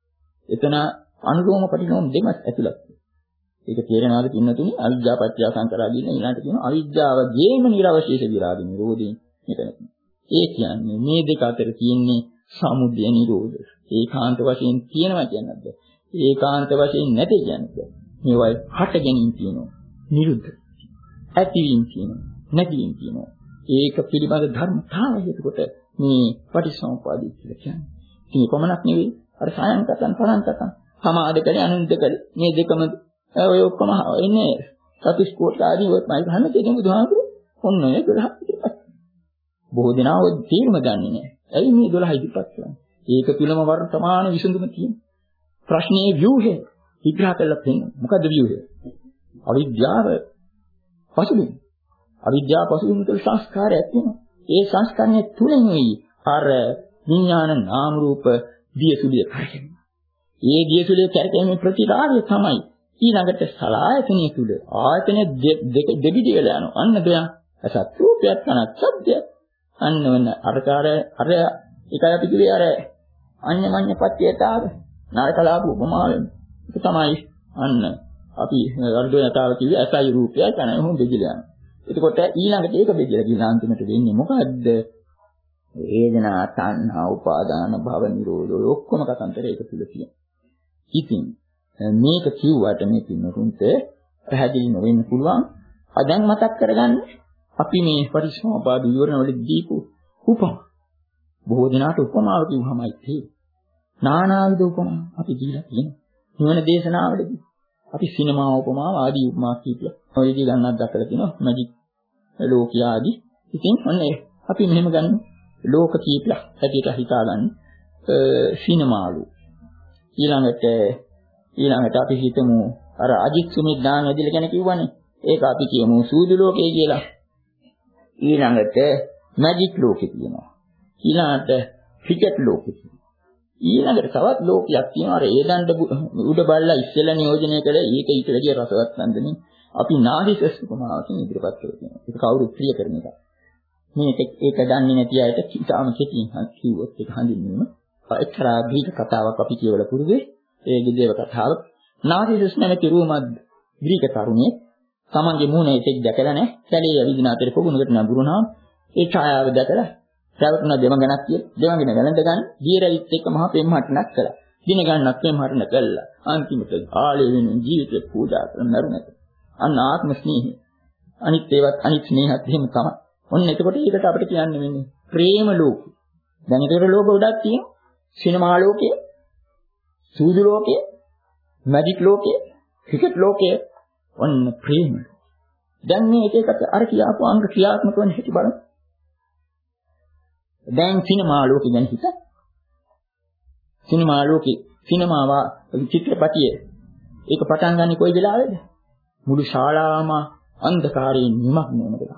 එතන අනුලෝම පටිලෝම දෙකක් ඇතුළත්. ඒක තේරෙනවාද පින්නතුනි? අවිජ්ජාපත්‍ය සංඛාරා කියන ඊළඟට කියන අවිජ්ජාව ගේම නිර්වශේෂ විරාග නිරෝධයෙන් මෙතන. ඒ කියන්නේ මේ දෙක අතර තියෙන්නේ සමුදය නිරෝධය. ඒකාන්ත වශයෙන් තියෙනවා කියන්නේද? ඒකාන්ත වශයෙන් නැති කියන්නේ. මේවයි හට ගැනීම කියනවා. නිරුද්ධ. ඇතිවීම කියනවා. නැතිවීම කියනවා. ඒක පිළිබඳ ධර්මතාවය එතකොට මේ පටිච්චසමුප්පාදයි කියලා කියන්නේ. ඉතින් කොමනක් නෙවෙයි. අර සායන්කතන් පරන්තකන් සමාද කරේ අනුන්ද කරේ මේ දෙකම ඔය ඔක්කොම එන්නේ සතුස් කෝටි ආදී ඔය මයි ගන්න තියෙන බුදුහාමුදුරු ඔන්න ඔය දොළහ ඉතිපත්. බොහෝ දෙනා ඔය තීරම ගන්නේ නැහැ. ඇයි මේ දොළහ ඉතිපත් කරන්නේ? ඒක තුලම වර්තමාන විසඳුම තියෙනවා. ප්‍රශ්නේ ව්‍යුහය විග්‍රහ කරලා පෙන්නන. මොකද්ද ව්‍යුහය? අවිද්‍යාව පසුබිම. අවිද්‍යාව පසුබිම තුළ සංස්කාරයක් තියෙනවා. ඒ සංස්කරණය තුලින්යි අර විඥාන නාම රූප දියසුලිය කරකෙනවා. ඒ දියසුලිය කරකැවීමේ ප්‍රතිලාභය තමයි ඊළඟට සලආයතනය තුල ආයතන දෙක දෙවිදි වෙලා යනවා. අන්න දෙයක් අසත් රූපයක් තනක් ශබ්දයක්. අන්න වෙන අරකාර අර ඒකයි අපි කිව්වේ අර අඤ්ඤමඤ්ඤ පත්‍යතාව නායකලාප උපමාවෙන්. ඒක තමයි අන්න අපි අර්ධයතාව කිව්වේ අසයි රූපයයි තනයි හොම් බෙදලා යනවා. එතකොට ඊළඟට ඒක බෙදලා ගිහින් අන්තිමට වෙන්නේ මොකද්ද? වේදනා තණ්හා උපාදාන භව නිරෝධය ඔක්කොම කතන්දර ඒක තුල තියෙනවා. ඉතින් මේක කිව්වට මේ පින්නතුන්ට පැහැදිලි නොවෙන්න පුළුවන්. අදන් මතක් කරගන්න අපි මේ පරිසම්පාද විවරණ වල දීපු උපමා. බොහෝ දෙනාට උපමාව කිව්වමයි තියෙන්නේ. නානාවිද උපමා අපි දීලා තියෙනවා. නිවන දේශනාවලදී අපි සිනමා උපමාව ආදී උපමා කීපයක් ඔය විදිහ ගන්නත් දක්වලා තියෙනවා. මැජික් ලෝකයාදී. ඉතින් ඔන්න අපි මෙහෙම ගන්න ලෝක කීපයක් හැටියට හිතාගන්න සිනමාලු. ඊළඟට ඊළඟට අපි හිතමු අර අජිත් සුමිත් දාන ඇදලා ගැන කිව්වනේ. ඒක අපි කියමු සූදු ලෝකය කියලා. ඊළඟට මැජික් ලෝකේ තියෙනවා. ඊළඟට ක්‍රිකට් ලෝකේ තියෙනවා. ඊළඟට තවත් ලෝකයක් තියෙනවා. අර ඒ දණ්ඩ උඩ බල්ලා ඉස්සෙල්ලා නියෝජනය කළේ ඒක ඊට වැඩිය රසවත් නන්දනේ. අපි නාහිසස් උපමාවකින් ඉදිරිපත් කරගෙන. ඒක කවුරුත් ප්‍රිය කරන එක. මේක ඒක දන්නේ නැති අයට කිතාම කෙටියෙන් කිව්වොත් ඒක හඳුන්වීම. එක්තරා ග්‍රීක කතාවක් අපි කියවලා පුරුදුයි. ඒ ගිදේව කතාව. නාහිසස් නැමැති රෝමත් ග්‍රීක තරුණිය තමන්ගේ මූණ එකෙක් දැකලා නැහැ. කැලේ ඇවිදින අතරේ පොකුණකට නඹුරුණා. ඒ ඡායාව දැකලා රැවටුණ දෙමගණක් කියලා. දෙමගණ වැළඳ ගන්න දීරලිත් එක්ක මහා පෙම්හට්ටනක් කළා. දින ගන්නක් පෙම්හට්ටන කළා. අන්තිමට ආලේ වෙන ජීවිතේ පූජා කරන නරුණට. අන්න ආත්ම ස්නේහය. අනිත් ඒවත් අනිත් ස්නේහත් එහෙම තමයි. ඔන්න එතකොට ඒකට අපිට කියන්න වෙන්නේ ප්‍රේම ලෝකය. දැන් ඒතර ලෝක ගොඩක් තියෙනවා. සිනමා ලෝකය, සූදු ලෝකය, මැජික් ලෝකය, ක්‍රිකට් ලෝකය, ඔන්න ප්‍රේම. දැන් මේ එක එකට අර කියාපු අංග ක්‍රියාත්මක වෙන හැටි බලන්න. දැන් සිනමා ලෝකෙ ගැන හිත. සිනමා ලෝකෙ සිනමාව චිත්‍රපටිය ඒක පටන් ගන්න කොයි වෙලාවේද? මුළු ශාලාවම අන්ධකාරයෙන් නිමග්න වෙන වෙලාව.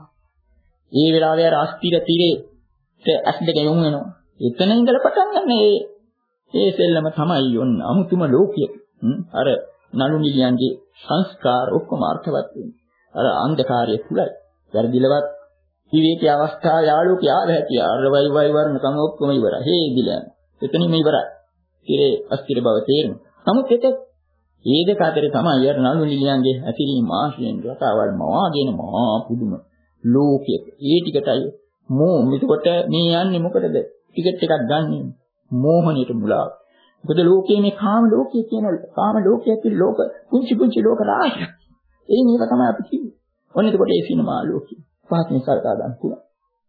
ඒ වෙලාවේ අර අස්තිර තිරේ ඇස් දෙක යොමු වෙනවා. එතන ඉඳලා පටන් ගන්න ඒ ඒ සෙල්ලම තමයි යොන්න අමුතුම ලෝකයේ. අර නළු නිලියන්ගේ සංස්කාර ඔක්කොම අර්ථවත් වෙන්නේ. අර අන්ධකාරයේ තුලයි. වැඩිලවත් විවේකී අවස්ථාවේ ආලෝකය ආව හැටි අර වයි වයි වර්ණ තම ඔක්කොම ඉවරයි. හේදිලා. එතනින්ම ඉවරයි. ඉරේ අස්තිර බව තේරෙනවා. නමුත් ඒක ඒ දෙක අතරේ තමයි අර නළු නිලියන්ගේ ඇතිරීම ආශ්‍රයෙන් රටාවල් මවාගෙන මහා පුදුම ලෝකයේ. ඒ ටිකටයි මෝ මෙතකොට මේ යන්නේ මොකටද? ටිකට් එකක් ගන්න මෝහණයට මුලාව. මොකද ලෝකයේ මේ කාම ලෝකයේ කියන කාම ලෝකයේ තියෙන ලෝක පුංචි පුංචි ලෝක රාශියක්. ඒ නේද තමයි අපි කියන්නේ. ඔන්න එතකොට ඒ සිනමා ලෝකේ පහකින් සලකා ගන්න පුළුවන්.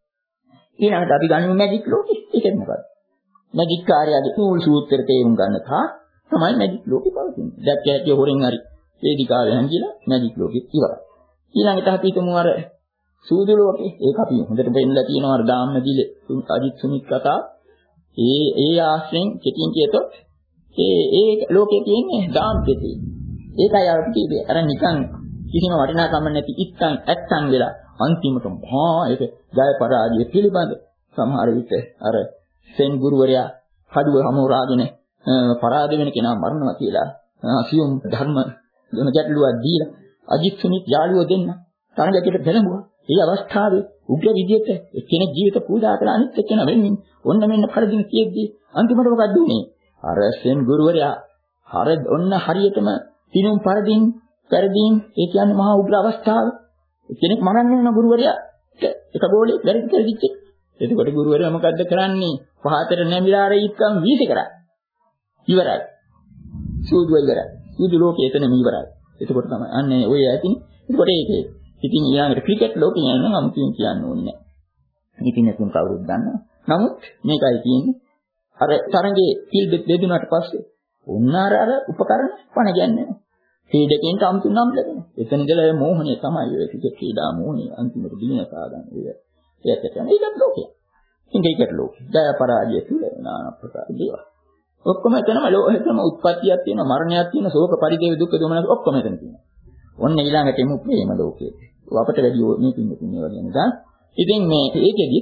ඊළඟට අපි ගනිමු මැජික් ලෝකේ. ඒකෙන් මොකද? මැජික් කාර්යයේ මූල සූත්‍රය තේරුම් ගන්න තා තමයි මැජික් ලෝකේ පවතින්නේ. දැක්ක හැටි හොරෙන් හරි වේදිකාවේ හැංගිලා මැජික් ලෝකෙත් ඉවරයි. ඊළඟට අපි හිතමු අර සූදු ලෝකේ. ඒක අපි හොඳට බෙන්ලා තියෙනවා අර දාන්න දිල අජිත් සුමිත් කතා. ඒ ඒ ආශ්‍රයෙන් කෙටියෙන් කියතොත් ඒ ඒ ලෝකේ තියෙන්නේ දාම්පති. ඒකයි අපි කිව්වේ අර නිකන් කිසිම වටිනාකමක් නැති ඉත්තන් ඇත්තන් වෙලා අන්තිමට මහා ඒක ජය පරාජය පිළිබඳ සමහර විට අර සෙන් ගුරුවරයා කඩුව හමුරාගෙන පරාද වෙන කෙනා මරනවා කියලා සියුම් ධර්ම දෙන ගැටලුවක් දීලා අජිත් සුමිත් යාළුවෝ දෙන්න තරඟයකට පෙළඹුවා. ඒ අවස්ථාවේ උග්‍ර විදියට එක්කෙනෙක් ජීවිත පූජා කළා අනිත් එක්කෙනා වෙන්නේ ඔන්න මෙන්න පරදින කියෙද්දි අන්තිමට මොකක්ද උනේ? අර සෙන් ගුරුවරයා හර ඔන්න හරියටම තිනුම් පරදින් පරදින් ඒ කියන්නේ මහා උග්‍ර අවස්ථාව. කෙනෙක් මරන්න වෙන ගුරුවරයා එක ගෝලෙ වැරදි කරදිච්ච. එතකොට ගුරුවරයා මොකද්ද කරන්නේ? පහතර නැමිලා අර ඉක්කම් වීසි කරා. ඉවරයි. සූදු ඉවරයි. සූදු ලෝකේ එතනම ඉවරයි. එතකොට තමයි අන්නේ ඔය ඇතිනේ. එතකොට ඒකේ ඉතින් ඊළඟට ක්‍රිකට් ලෝකේ යනවා අමුතුවෙන් කියන්න ඕනේ නැහැ. ඉතින් එතුන් කවුරුත් දන්නවා. නමුත් මේකයි තියෙන්නේ. අර තරඟේ පිල් දෙදුනාට පස්සේ උන්නාර අර උපකරණ පණ ගන්නේ. ක්‍රීඩකයන්ට අමුතු නම් ලැබෙනවා. එතන ඉඳලා මෝහණය තමයි ඔය ක්‍රිකට් ක්‍රීඩා මෝහණය අන්තිමට දින සාදන ඒ. ඒකත් තමයි ඒකත් ලෝකයක්. ඉතින් ඒකත් ලෝකය. ජය පරාජය තුල නාන ප්‍රකාර දේවල්. ඔක්කොම එතනම ලෝකෙම උත්පත්තියක් තියෙනවා, මරණයක් තියෙනවා, ශෝක පරිදේව දුක්ඛ දෝමනස් ඔක්කොම එතන තියෙනවා. ඔන්න ඊළඟට එමු ප්‍රේම ලෝකයේ. අපිට වැඩි මේකින් මෙතින් වගේ නේද? ඉතින් මේ ඒකෙදි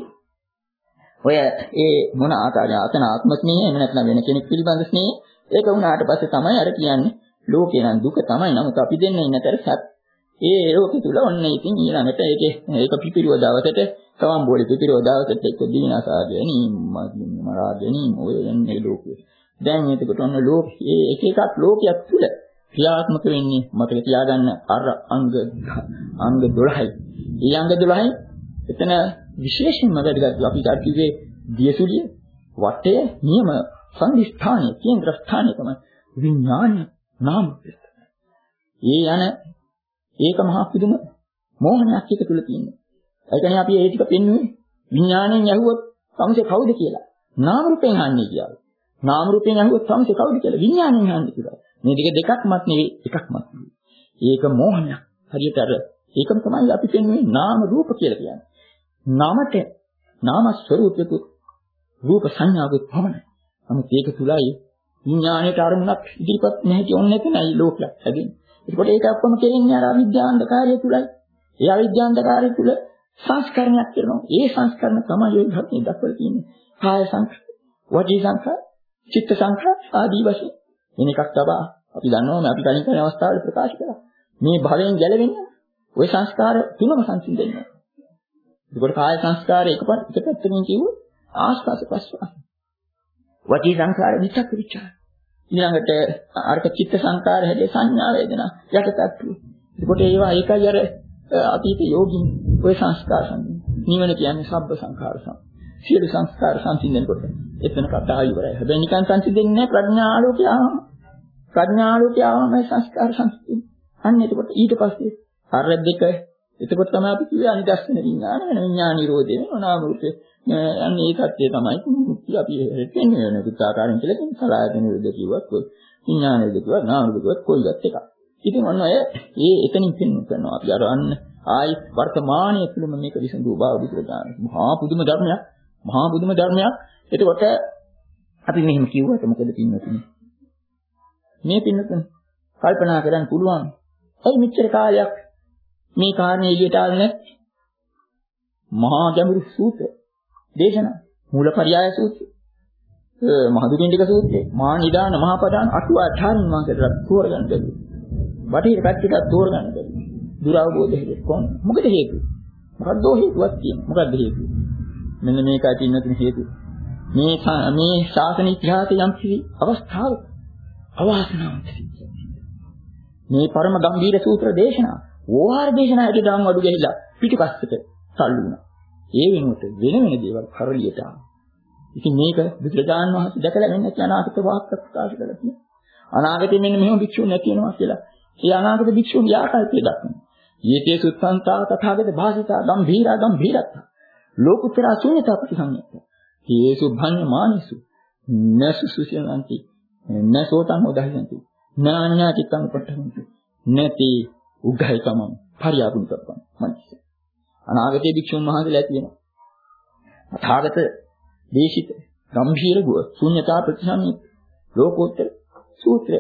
ඔය ඒ මොන ආකාරය ආතන ආත්ම ස්නේහය එහෙම නැත්නම් වෙන කෙනෙක් පිළිබඳ ස්නේහය ඒක වුණාට පස්සේ තමයි අර කියන්නේ ලෝකේ නම් දුක තමයි. නමුත් අපි දෙන්න ඉන්නතර සත් ඒ ලෝකෙ තුල ඔන්න ඉතින් ඊළඟට ඒකේ ඒක පිපිරුව දවසට තවම් බෝලි පිපිරුව දවසට එක්ක දිනසා ගැනීම මරා ගැනීම ඔය යන්නේ ලෝකේ. දැන් එතකොට ඔන්න ලෝකයේ එක එකක් ලෝකයක් තුල ක්‍රියාත්මක වෙන්නේ මතක තියාගන්න අර අංග අංග දොළහයි. මේ අංග දොළහයි එතන විශේෂයෙන්ම වැදගත් අපි කිව්වේ දියසුලිය වටය නියම සංදිස්ථානයේ කේන්ද්‍ර ස්ථානය තමයි විඥාන නාම. ඒ යන ඒක මහා පුදුම මෝහනයක් එක තුල තියෙනවා. ඒ කියන්නේ අපි ඒ ටික පෙන්වන්නේ විඥාණයෙන් ඇහුවොත් සමසේ කවුද කියලා. නාම රූපයෙන් අහන්නේ කියලා. නාම රූපයෙන් ඇහුවොත් සමසේ කවුද කියලා විඥාණයෙන් අහන්නේ කියලා. මේ දෙක දෙකක්මත් නෙවෙයි එකක්මත් නෙවෙයි. ඒක මෝහනයක්. හරියට අර ඒකම තමයි අපි කියන්නේ නාම රූප කියලා කියන්නේ. නාමට නාම ස්වરૂපයක රූප සංඥාවක පමණයි. නමුත් ඒක තුලයි විඥාණයට අරමුණක් ඉදිරිපත් නැති ඕනේ නැතනයි ලෝකයක් හැදෙන්නේ. ඒකට ඒක ඔක්කොම කෙරෙන්නේ අර අවිද්‍යාන්ධකාරය තුලයි. ඒ අවිද්‍යාන්ධකාරය තුල සංස්කරණයක් කරනවා. ඒ සංස්කරණ තමයි ඔය ධර්මයේ දක්වලා තියෙන්නේ. කාය සංස්කාර, වචී සංස්කාර, චිත්ත සංස්කාර ආදී වශයෙන්. වෙන එකක් තබා අපි දන්නවා අපි කලින් කරන අවස්ථාවල ප්‍රකාශ කළා. මේ භවයෙන් ගැලවෙන්නේ ওই සංස්කාර තුනම සංසිඳෙන්නේ. ඒකට කාය සංස්කාරය එකපත් එක පැත්තකින් කිව්වොත් ආස්වාද ප්‍රස්වාස. වචී සංස්කාර විචක්ක විචාර. ඊළඟට අර්ථ චිත්ත සංස්කාර හැදේ සංඥා වේදනා යටටත්. ඒකට ඒවා ඒකයි අර අතීත යෝගින් ওই සංස්කාර සංසිඳන. නිවන කියන්නේ සබ්බ සංඛාර සම්. සියලු සංස්කාර සංසිඳනකොට එතන කතාව ඉවරයි. හැබැයි නිකන් සංසිඳෙන්නේ නැහැ ප්‍රඥා ආලෝකය ආවම. ප්‍රඥා ආලෝකය ආවම සංස්කාර සංසිඳෙන්නේ. අන්න එතකොට ඊට පස්සේ අර දෙක එතකොට තමයි අපි කියන්නේ අනිදස්සන විඥාන වෙන විඥාන නිරෝධය වෙන නාම රූපේ. අන්න ඒ தත්ත්වය තමයි මුක්තිය අපි හේතුන්නේ වෙන උත්සාහකාරයෙන් කියලා කියන සලආයතන නිරෝධය කිව්වත් විඥාන නිරෝධය කිව්වත් නාම රූප කිව්වත් කොයිවත් එකක්. ඉතින් ඔන්න ඔය ඒ එතනින් පෙන්වන්න කරනවා අපි අර අන්න ආයි වර්තමානයේ තුලම මේක විසඳුව බව බුදුරජාණන් මහා පුදුම ධර්මයක් මහා පුදුම ධර්මයක්. එතකොට අපි මෙහෙම කිව්වට මොකද පින්නතුනේ මේ පින්නතුනේ කල්පනා කරන්න පුළුවන් ඇයි මෙච්චර කාලයක් මේ කාරණේ එළියට ආවේ නැත්තේ? මහා ගැඹුරු සූත්‍ර දේශනා මූලපරියාය සූත්‍රය මහදුකින්ඩික සූත්‍රය මහා නිදාන මහා පදාන අටුවා ධර්ම මාර්ගයට තෝරගන්න බැහැ. බටහිර පැත්තට තෝරගන්න බැහැ. දුරවබෝධ හේතු කොහොමද? මොකද හේතුව? මොකක්ද හේතුවක් තියෙන්නේ? මොකක්ද හේතුව? මෙන්න මේකයි තියෙන හේතුව. මේ මේ ශාසන ඉතිහාසයේ යම් කිසි අවස්ථාවක අවාසනාවන්ත සිද්ධ මේ පරම ගම්භීර සූත්‍ර දේශනා ඕහාර දේශනා ඇදදාම් අඩු ගහිලා පිටිපස්සට තල්ලු වුණා. ඒ වෙනුවට වෙන වෙන දේවල් කරලියට ආවා. ඉතින් මේක බුදුරජාණන් වහන්සේ දැකලා වෙන්නේ නැති අනාගත වාක්‍ය ප්‍රකාශ කළා කියන්නේ. අනාගතේ මෙන්න මෙහෙම භික්ෂුන් නැති වෙනවා කියලා. ඒ අනාගත භික්ෂුන්ගේ ආකල්පය දක්වනවා. යේතේ සුත්තන්තා තථාගත භාසිතා ගම්භීරා ගම්භීරත්ත. ලෝකුත්තර ශූන්‍යතා ප්‍රතිසංයුක්ත. යේසු භඤ්ඤ මානිසු නසුසුසයන්ති නසෝතං උදහිසන්ති. නාඤ්ඤා චිත්තං උපට්ඨන්ති. නැති උග්ඝයිකම පරියාපුනිකප්පං මනස. අනාගතයේ භික්ෂුන් වහන්සේලා ඇති වෙනවා. තථාගත දේශිත ගම්භීර ගුව ශූන්‍යතා ප්‍රතිසංයුක්ත ලෝකෝත්තර සූත්‍රය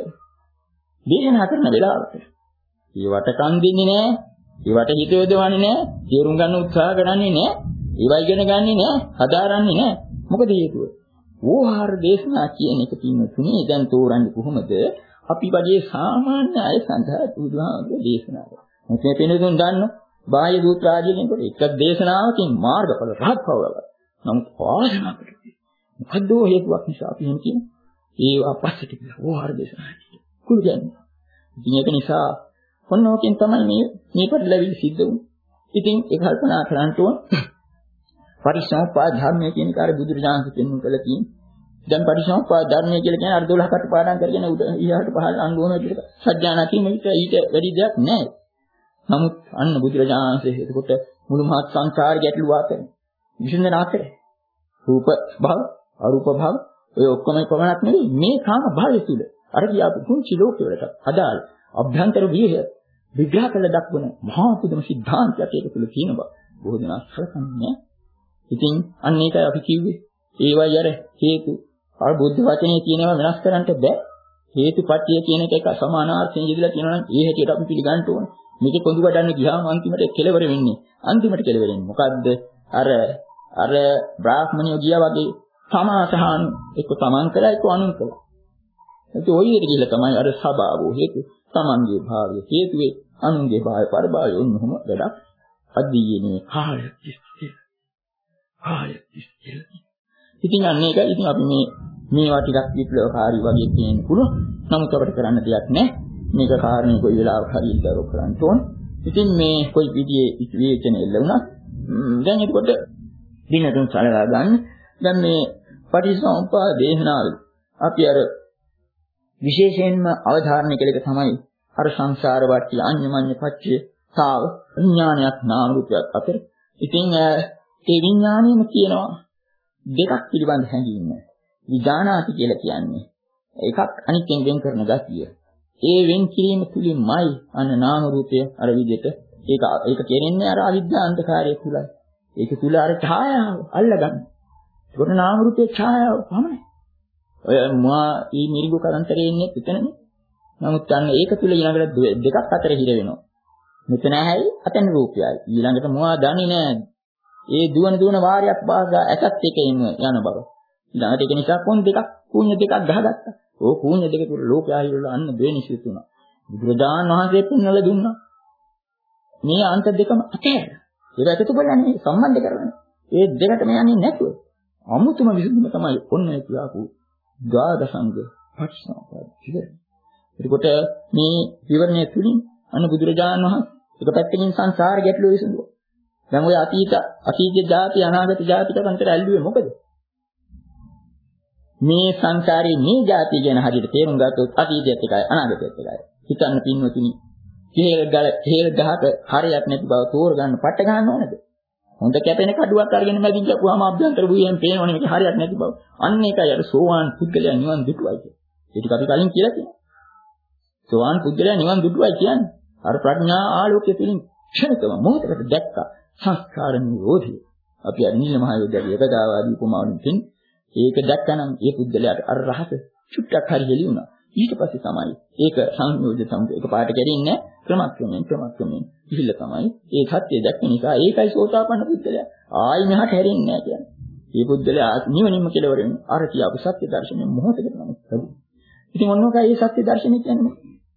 දේශනා කරන වෙලාවට ඒවට කන් දෙන්නේ නැහැ. ඒවට හිත යොදවන්නේ නැහැ. තේරුම් ගන්න උත්සාහ කරන්නේ නැහැ. ඒවා ඉගෙන ගන්නේ නැහැ. හදාරන්නේ නැහැ. මොකද හේතුව? ඕහාර දේශනා කියන එක තියෙන තුනේ දැන් තෝරන්නේ කොහොමද? අපි වගේ සාමාන්‍ය අය සඳහා බුදුහාමුදුරේ දේශනා කරනවා. මේ පෙනුතුන් දන්න බාහ්‍ය සූත්‍ර ආදීන් කොට එක දේශනාවකින් මාර්ගඵල රහත් පවවලා. නමුත් වාසනාවකට මොකද්ද හේතුවක් නිසා අපි එහෙම කියන්නේ? ඒවා පස්සට ගියා ඕහාර දේශනා කියන්නේ. කුළු කියන්නේ. ඉතින් ඒක නිසා ඔන්නෝකින් තමයි මේ මේ පරිලැවිලි සිද්ධ වුනේ. ඉතින් ඒක කල්පනා කරන්න ඕන. පරිසම්පාද ධර්මයේ කියන කාර්ය බුදුරජාණන් කියනු කළ තියෙන්නේ. දැන් පරිසම්පාද ධර්මයේ කියලා කියන්නේ අර දොළහ කට පාඩම් කරගෙන උඩ ඊහාට පහළ අංගුවම විතර සත්‍යනා කියන එක ඊට වැඩි දෙයක් නැහැ. නමුත් අන්න බුදුරජාණන්සේ එතකොට මුළු මහත් සංසාර ගැටලුව අතර විසඳන අතර රූප භව අරූප භව ඔය ඔක්කොම කොමනක් නෙවෙයි මේ කාම භාවය තුල අර කියාපු කුංචි ලෝකවලට අදාළ අභ්‍යන්තර විහෙය විග්‍රහ කළ දක්වන මහා පුදුම සිද්ධාන්තයක් ඒක තුල තියෙනවා. බොහෝ දෙනා සලකන්නේ. ඉතින් අන්න ඒකයි අපි කිව්වේ. ඒවයි අර හේතු අර බුද්ධ වචනේ කියනවා වෙනස් කරන්න බෑ. හේතුපත්‍ය කියන එක එක සමානාර්ථයෙන් යෙදලා තියෙනවා නම් ඒ හැටියට අපි පිළිගන්න ඕන. මේක පොදු වඩන්න ගියාම අන්තිමට කෙලවර වෙන්නේ. අන්තිමට කෙලවර වෙන්නේ මොකද්ද? අර අර බ්‍රාහ්මණයෝ ගියා වගේ සමාසහන එක්ක තමන් කළා එක්ක අනුන් කළා. ඒක ඔය විදිහට ගිහලා තමයි අර සබාවෝ හේතු තමන්ගේ භාවය හේතුවේ අනුන්ගේ භාවය පරිභාවය ඔන්නෝම වැඩක්. අදීනේ කාය කිස්ති. කාය කිස්ති. ඉතින් අන්නේ එක ඉතින් අපි මේ මේවා ටිකක් විප්ලවකාරී වගේ කියන්න පුළුවන්. නමුත් අපිට කරන්න දෙයක් නැහැ. මේක කාරණේ කොයි වෙලාවක හරි ඉස්සරහ කරන්න ඕන. ඉතින් මේ කොයි විදිහේ විවේචන එල්ල වුණත් දැන් එතකොට දිනතුන් සලකා ගන්න. දැන් මේ පටිච්චසමුප්පාද දේශනාවල අපි අර විශේෂයෙන්ම අවධාරණය කළ එක තමයි අර සංසාර වට්ටි අඤ්ඤමඤ්ඤ පච්චේ සාව විඥානයක් නාම රූපයක් අතර. ඉතින් ඒ විඥානයම කියනවා දෙකක් පිළිබඳ හැඟීම. විඥානාති කියලා කියන්නේ එකක් අනිත්යෙන් වෙන් කරන ගතිය. ඒ වෙන් කිරීම තුලින්මයි අන්න නාම රූපය අර විදිහට ඒක ඒක කෙරෙන්නේ අර අවිද්‍යා අන්ධකාරය තුලයි. ඒක තුල අර ඡායාව අල්ලගන්න. ඒකට නාම රූපේ ඡායාව පමණයි. ඔය මා ඊ මිරිඟු කරන්තරේ ඉන්නේ එතනනේ. නමුත් අන්න ඒක තුල ඊළඟට දෙකක් අතර හිර වෙනවා. මෙතන ඇයි අතන රූපයයි. ඊළඟට මොවා දන්නේ නැහැ. ඒ දුවන දුවන වාරයක් භාගා ඇසත් එක ඉන්න යන බව. ඊළඟට ඒක නිසා කොන් දෙකක් කුණ්‍ය දෙකක් ගහගත්තා. ඕ කුණ්‍ය දෙක තුල ලෝකයයි වල අන්න දෙනිසිත තුන. බුදුරජාණන් වහන්සේ පෙන්වලා දුන්නා. මේ අන්ත දෙකම අතහැරලා. ඒක එකතු කරන්නේ සම්බන්ධ කරගන්න. ඒ දෙකටම යන්නේ නැතුව අමුතුම විසඳුම තමයි ඔන්න ඒ කියාපු ද්වාදසංග පටිසම්පාද විවරණය. එතකොට මේ විවරණය තුලින් අන්න බුදුරජාණන් වහන්සේ එක පැත්තකින් සංසාර ගැටලුව විසඳුවා. දැන් ඔය අතීත අතීත ಜಾති අනාගත ಜಾතික අතර ඇල්ලුවේ මොකද? මේ සංසාරේ මේ ಜಾති ගැන හරියට තේරුම් ගත්තොත් අතීතයත් එකයි අනාගතයත් එකයි. හිතන්න පින්වතුනි, හේල් ගල හේල් ගහක හරියක් නැති බව තෝරගන්න පට්ට ගන්න ඕනද? හොඳ කැපෙන කඩුවක් අරගෙන මැදින් ගියාම අභ්‍යන්තර භූමියෙන් පේනවනේ මේක හරියක් නැති බව. අන්න ඒකයි අර සෝවාන් පුද්ගලයා නිවන් දුටුවයි කියන්නේ. ඒක ටික අපි කලින් කියලා තියෙනවා. සෝවාන් පුද්ගලයා නිවන් දුටුවයි කියන්නේ අර ප්‍රඥා ආලෝකයේ තුලින් ක්ෂණිකව මොහොතකට දැක්කා සංස්කාර නිරෝධය. අපි අර නිල මහ යෝධයාගේ එකදාවාදී උපමාවලින් කියන්නේ ඒක දැක්කනම් ඒ පුද්ගලයාට අර රහස චුට්ටක් හරි හෙළි වුණා. ඊට පස්සේ තමයි ඒක සංයෝජන සමුදය එක පාට කැඩෙන්නේ ක්‍රමක්‍රමයෙන් ක්‍රමක්‍රමයෙන් ඉහිල්ල තමයි ඒ සත්‍ය දැක්ක නිසා ඒකයි සෝතාපන්න පුද්ගලයා ආයි මෙහාට හැරෙන්නේ නැහැ කියන්නේ. මේ පුද්ගලයා නිවනින්ම කෙලවර වෙන අර කියාපු සත්‍ය දර්ශනය මොහොතකට නම් ලැබුණා. ඉතින් ඔන්නෝකයි මේ සත්‍ය දර්ශනය කියන්නේ.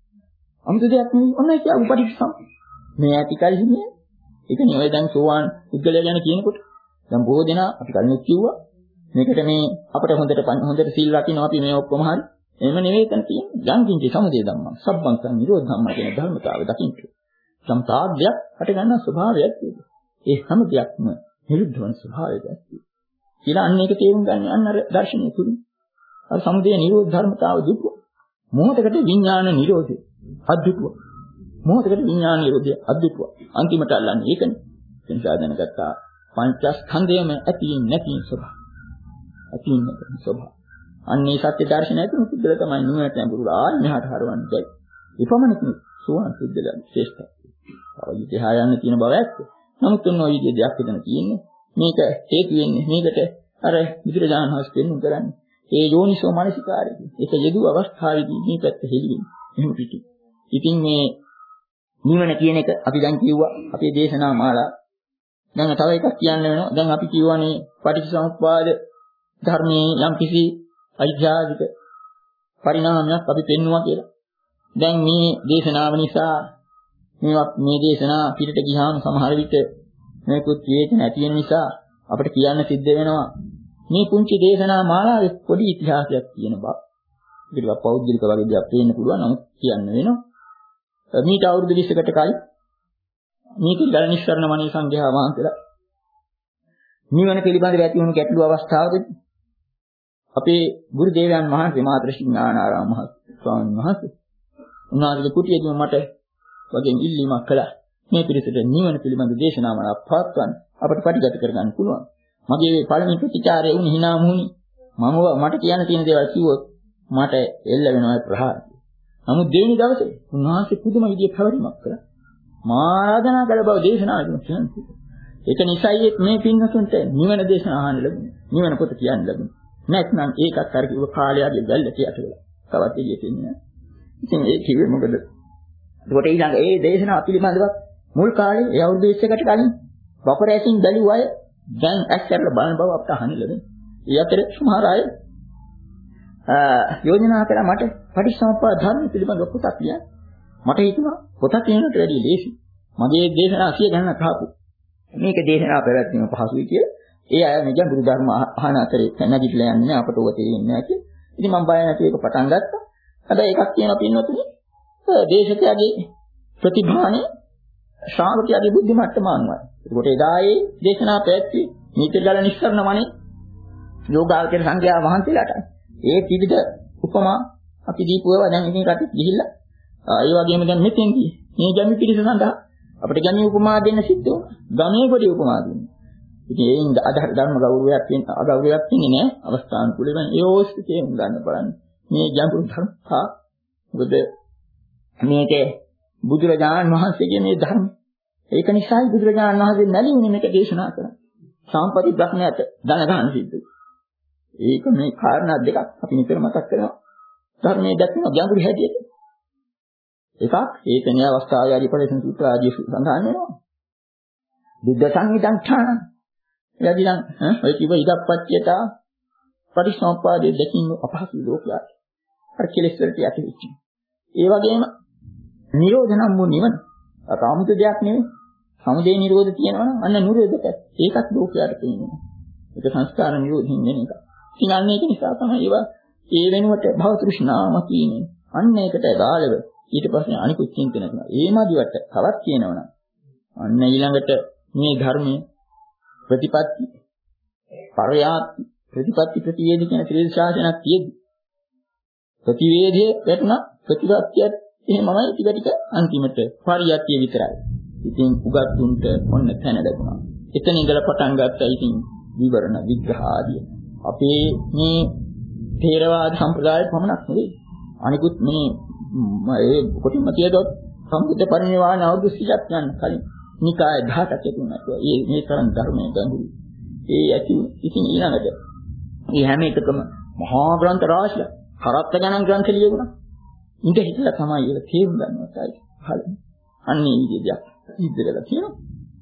අමුතු දෙයක් නෙවෙයි. ඔන්නයි කියාපු පටිච්චසම්. මේ ඇතිකල් හිමිය. ඒක නෙවෙයි දැන් සෝවාන් පුද්ගලයා ගැන කියනකොට. දැන් බොහෝ දෙනා අපි කලින් කිව්වා මේකට මේ අපිට හොඳට හොඳට සීල් රකින්න අපි මේ ඔක්කොම හරි එහෙම නෙවෙයි තන කියන්නේ. යම් කිංචි සමුදය ධම්ම සබ්බං නිරෝධ ධම්ම කියන ධර්මතාවය දකින්න. සම්තාග්යක් හට ගන්න ස්වභාවයක් තියෙනවා. ඒ හැම දෙයක්ම නිරුද්ධ වන ස්වභාවයක් තියෙනවා. කියලා අන්න ඒක තේරුම් ගන්න අන්න අර දර්ශනය තුලින් අර සමුදය නිරෝධ ධර්මතාව දුක්ව මොහොතකට විඥාන නිරෝධය අද්දුක්ව මොහොතකට විඥාන නිරෝධය අද්දුක්ව අන්තිමට අල්ලන්නේ ඒකනේ. ඒ නිසා දැනගත්තා පංචස්කන්ධයම ඇතිින් නැතිින් ස්වභාව. ඇතිින් නැතිින් ස්වභාව. අන්නේ සත්‍ය දර්ශනය තුන පුද්ගල තමයි නිවනට යඹුරුලා ආයි මෙහාට හරවන්න බැයි. එපමණකින් සෝවාන් පුද්ගලයන් ශ්‍රේෂ්ඨයි. අවදි දෙහා යන්න තියෙන බව ඇත්ත. නමුත් ඔන්න ඔය විදිහේ දෙයක් හිතන තියෙන්නේ. මේක හේතු වෙන්නේ මේකට අර බුදුරජාණන් වහන්සේ පෙන්වන්න කරන්නේ. ඒ යෝනිසෝ මනසිකාරය. ඒක යෙදු අවස්ථාවේදී මේ පැත්ත හෙළිවෙන්නේ. එහෙම පිටි. ඉතින් මේ නිවන කියන එක අපි දැන් කිව්වා අපේ දේශනා මාලා. දැන් තව එකක් කියන්න වෙනවා. දැන් අපි කියවනේ පටිච්චසමුප්පාද ධර්මයේ යම් කිසි අයිජාදික පරිණාමයක් අපි පෙන්වුවා කියලා. දැන් මේ දේශනාව නිසා මේවා මේ දේශනා පිටට ගියාම සමහර විට මේකුත් විවේචන නැති වෙන නිසා අපිට කියන්න සිද්ධ වෙනවා මේ පුංචි දේශනා මාලාවේ පොඩි ඉතිහාසයක් තියෙන බව. ඒකට පෞද්ගලික වගේ දෙයක් පේන්න පුළුවන් නමුත් කියන්න වෙනවා. මීට අවුරුදු විස්සකට කලින් මේක ගල නිස්සරණ මණී සංඝයා වහන්සේලා නිවන පිළිබඳව ඇති වුණු ගැටළු අවස්ථාවකදී අපේ ගුරු දේවයන් වහන්සේ මාතෘ ශිඥානාරාම මහ ස්වාමීන් වහන්සේ උන්වහන්සේගේ කුටියේදී මට වගේ ඉල්ලීමක් කළා. මේ පිළිසෙට නිවන පිළිබඳ දේශනාවක් පවත්වන්න අපට පරිගත කරගන්න පුළුවන්. මගේ පළවෙනි ප්‍රතිචාරය වුණ hina මුහුණි. මම මට කියන්න තියෙන දේවල් කිව්වොත් මට එල්ල වෙනවා ප්‍රහාරය. නමුත් දෙවෙනි දවසේ උන්වහන්සේ පුදුම විදිහේ පැවරීමක් කළා. මා ආරාධනා කළ බව දේශනාවකින් කියන්නේ. ඒක නිසායි මේ පින්වතුන්ට නිවන දේශනා අහන්න ලැබුණේ. නිවන පොත කියන්න ලැබුණේ. නැත්නම් ඒකත් අර කිව්ව කාලයාගේ බැල්ලට යට වෙලා. තවත් එළියට එන්නේ. ඉතින් ඒ කිව්වේ මොකද? ඒකට ඊළඟ ඒ දේශනාව පිළිබඳව මුල් කාලේ ඒ අවුරුදු විස්සකට කලින් වපරැසින් බැලුව අය දැන් ඇස්තරලා බලන බව අපට අහන්න ලැබෙනවා. ඒ අතර සමහර අය යෝජනා කළා මට පටිච්චසමුප්පාද ධර්ම පිළිබඳව පොතක් ලියන්න. මට හිතුණා පොතක් ලියනට වැඩිය ලේසි. මගේ දේශනා සිය ගණනක් අහපු. මේක දේශනා පැවැත්වීම පහසුයි කියලා. ඒ අය මේ ගැඹුරු ධර්ම අහන අතරේ නැගිටලා යන්නේ අපට ඔය තේරෙන්නේ නැහැ කියලා. ඉතින් මම බය නැති එක පටන් ගත්තා. හැබැයි එකක් කියනවා පින්නතුනි දේශකයාගේ ප්‍රතිභානේ ශ්‍රාවකයාගේ බුද්ධි මට්ටම අනුවයි. ඒකට එදා ඒ දේශනා පැවැත්වි නීතිගල නිස්සරණ මණී යෝගාවචර සංඝයා වහන්සේලාට ඒ පිළිද උපමා අපි දීපුවා දැන් ඉතින් රටේ ගිහිල්ලා ඒ වගේම දැන් මෙතෙන්දී මේ ගැමි පිළිස සඳහා අපිට ගැමි උපමා දෙන්න සිද්ධ වුණා. ගමේ පොඩි උපමා දුන්නා. ඉතින් ඒෙන් අදහස් ධර්ම ගෞරවයක් තියෙන අගෞරවයක් තියෙන්නේ නැහැ. අවස්ථානුකූලව ඒ ඕස්ති තේරුම් ගන්න බලන්න. මේ ගැඹුරු ධර්ම හා මොකද මේකේ බුදුරජාණන් වහන්සේගේ මේ ධර්ම ඒක නිසායි බුදුරජාණන් වහන්සේ නැලින්නේ මේක දේශනා කරන්නේ. සාම්පති බ්‍රහ්මයට දන ගන්න සිද්ධ. ඒක මේ කාරණා දෙකක් අපි නිතර මතක් කරනවා. ධර්මයේ දැක්වෙන ගැඹුරු හැටියට. එකක් ඒක න්‍යාය අවස්ථාවේ අධිපරිසන සූත්‍ර ආදී සඳහන් වෙනවා. බුද්ධ සංවිධාන යදිනම් ඔය කිව්ව ඉදප්පච්චයතා පරිසම්පාදයේ දෙකින් අපහසු ලෝකයක්. අර කෙලෙස් වලට යටවෙච්ච. ඒ වගේම නිරෝධ නම් වූ නිවන. අකාමිත දෙයක් නෙවෙයි. සමුදය නිරෝධ කියනවනම් අන්න නිරෝධක. ඒකත් ලෝකයට තියෙනවා. ඒක සංස්කාර නිරෝධින් වෙන එක. ඉතින් අන්න ඒක නිසා තමයි ඒවා ඒ වෙනුවට භව තෘෂ්ණාම කියන්නේ. අන්න ඒකට ගාලව ඊට පස්සේ අනිකුත් චින්තන කරනවා. ඒ මදිවට තවත් කියනවනම් අන්න ඊළඟට මේ ධර්මයේ ප්‍රතිපත්ති පරයාප්ති ප්‍රතිපත්ති ප්‍රතිවේදී කියන ත්‍රිවිධ ශාසනයක් තියෙද්දි ප්‍රතිවේදයේ වැටුණ ප්‍රතිපත්තියත් එහෙමමයි ටික ටික අන්තිමට පරියත්‍ය විතරයි. ඉතින් උගත්තුන්ට ඔන්න තැන ලැබුණා. එතන ඉඳලා පටන් ගත්තා ඉතින් විවරණ විග්‍රහ ආදී. අපේ මේ ථේරවාද සම්ප්‍රදාය පමණක් නෙවෙයි. අනිකුත් මේ ඒ කොටින්ම කියදොත් සම්බුද්ධ පරිනිර්වාණ අවුරුදු සියයක් යන කලින් නිකාය දහසක් තිබුණා. ඒ මේ තරම් ධර්මයේ ගැඹුරු. ඒ ඇති ඉතින් ඊළඟට මේ හැම එකකම මහා ග්‍රන්ථ රාශිය, කරත්ත ගණන් ග්‍රන්ථ ලියුණා. ඉඳ හිතලා තමයි ඒක තේරුම් ගන්නවයි. හරියි. අන්නේ විදිහට ඉස්සරලා තියෙනවා.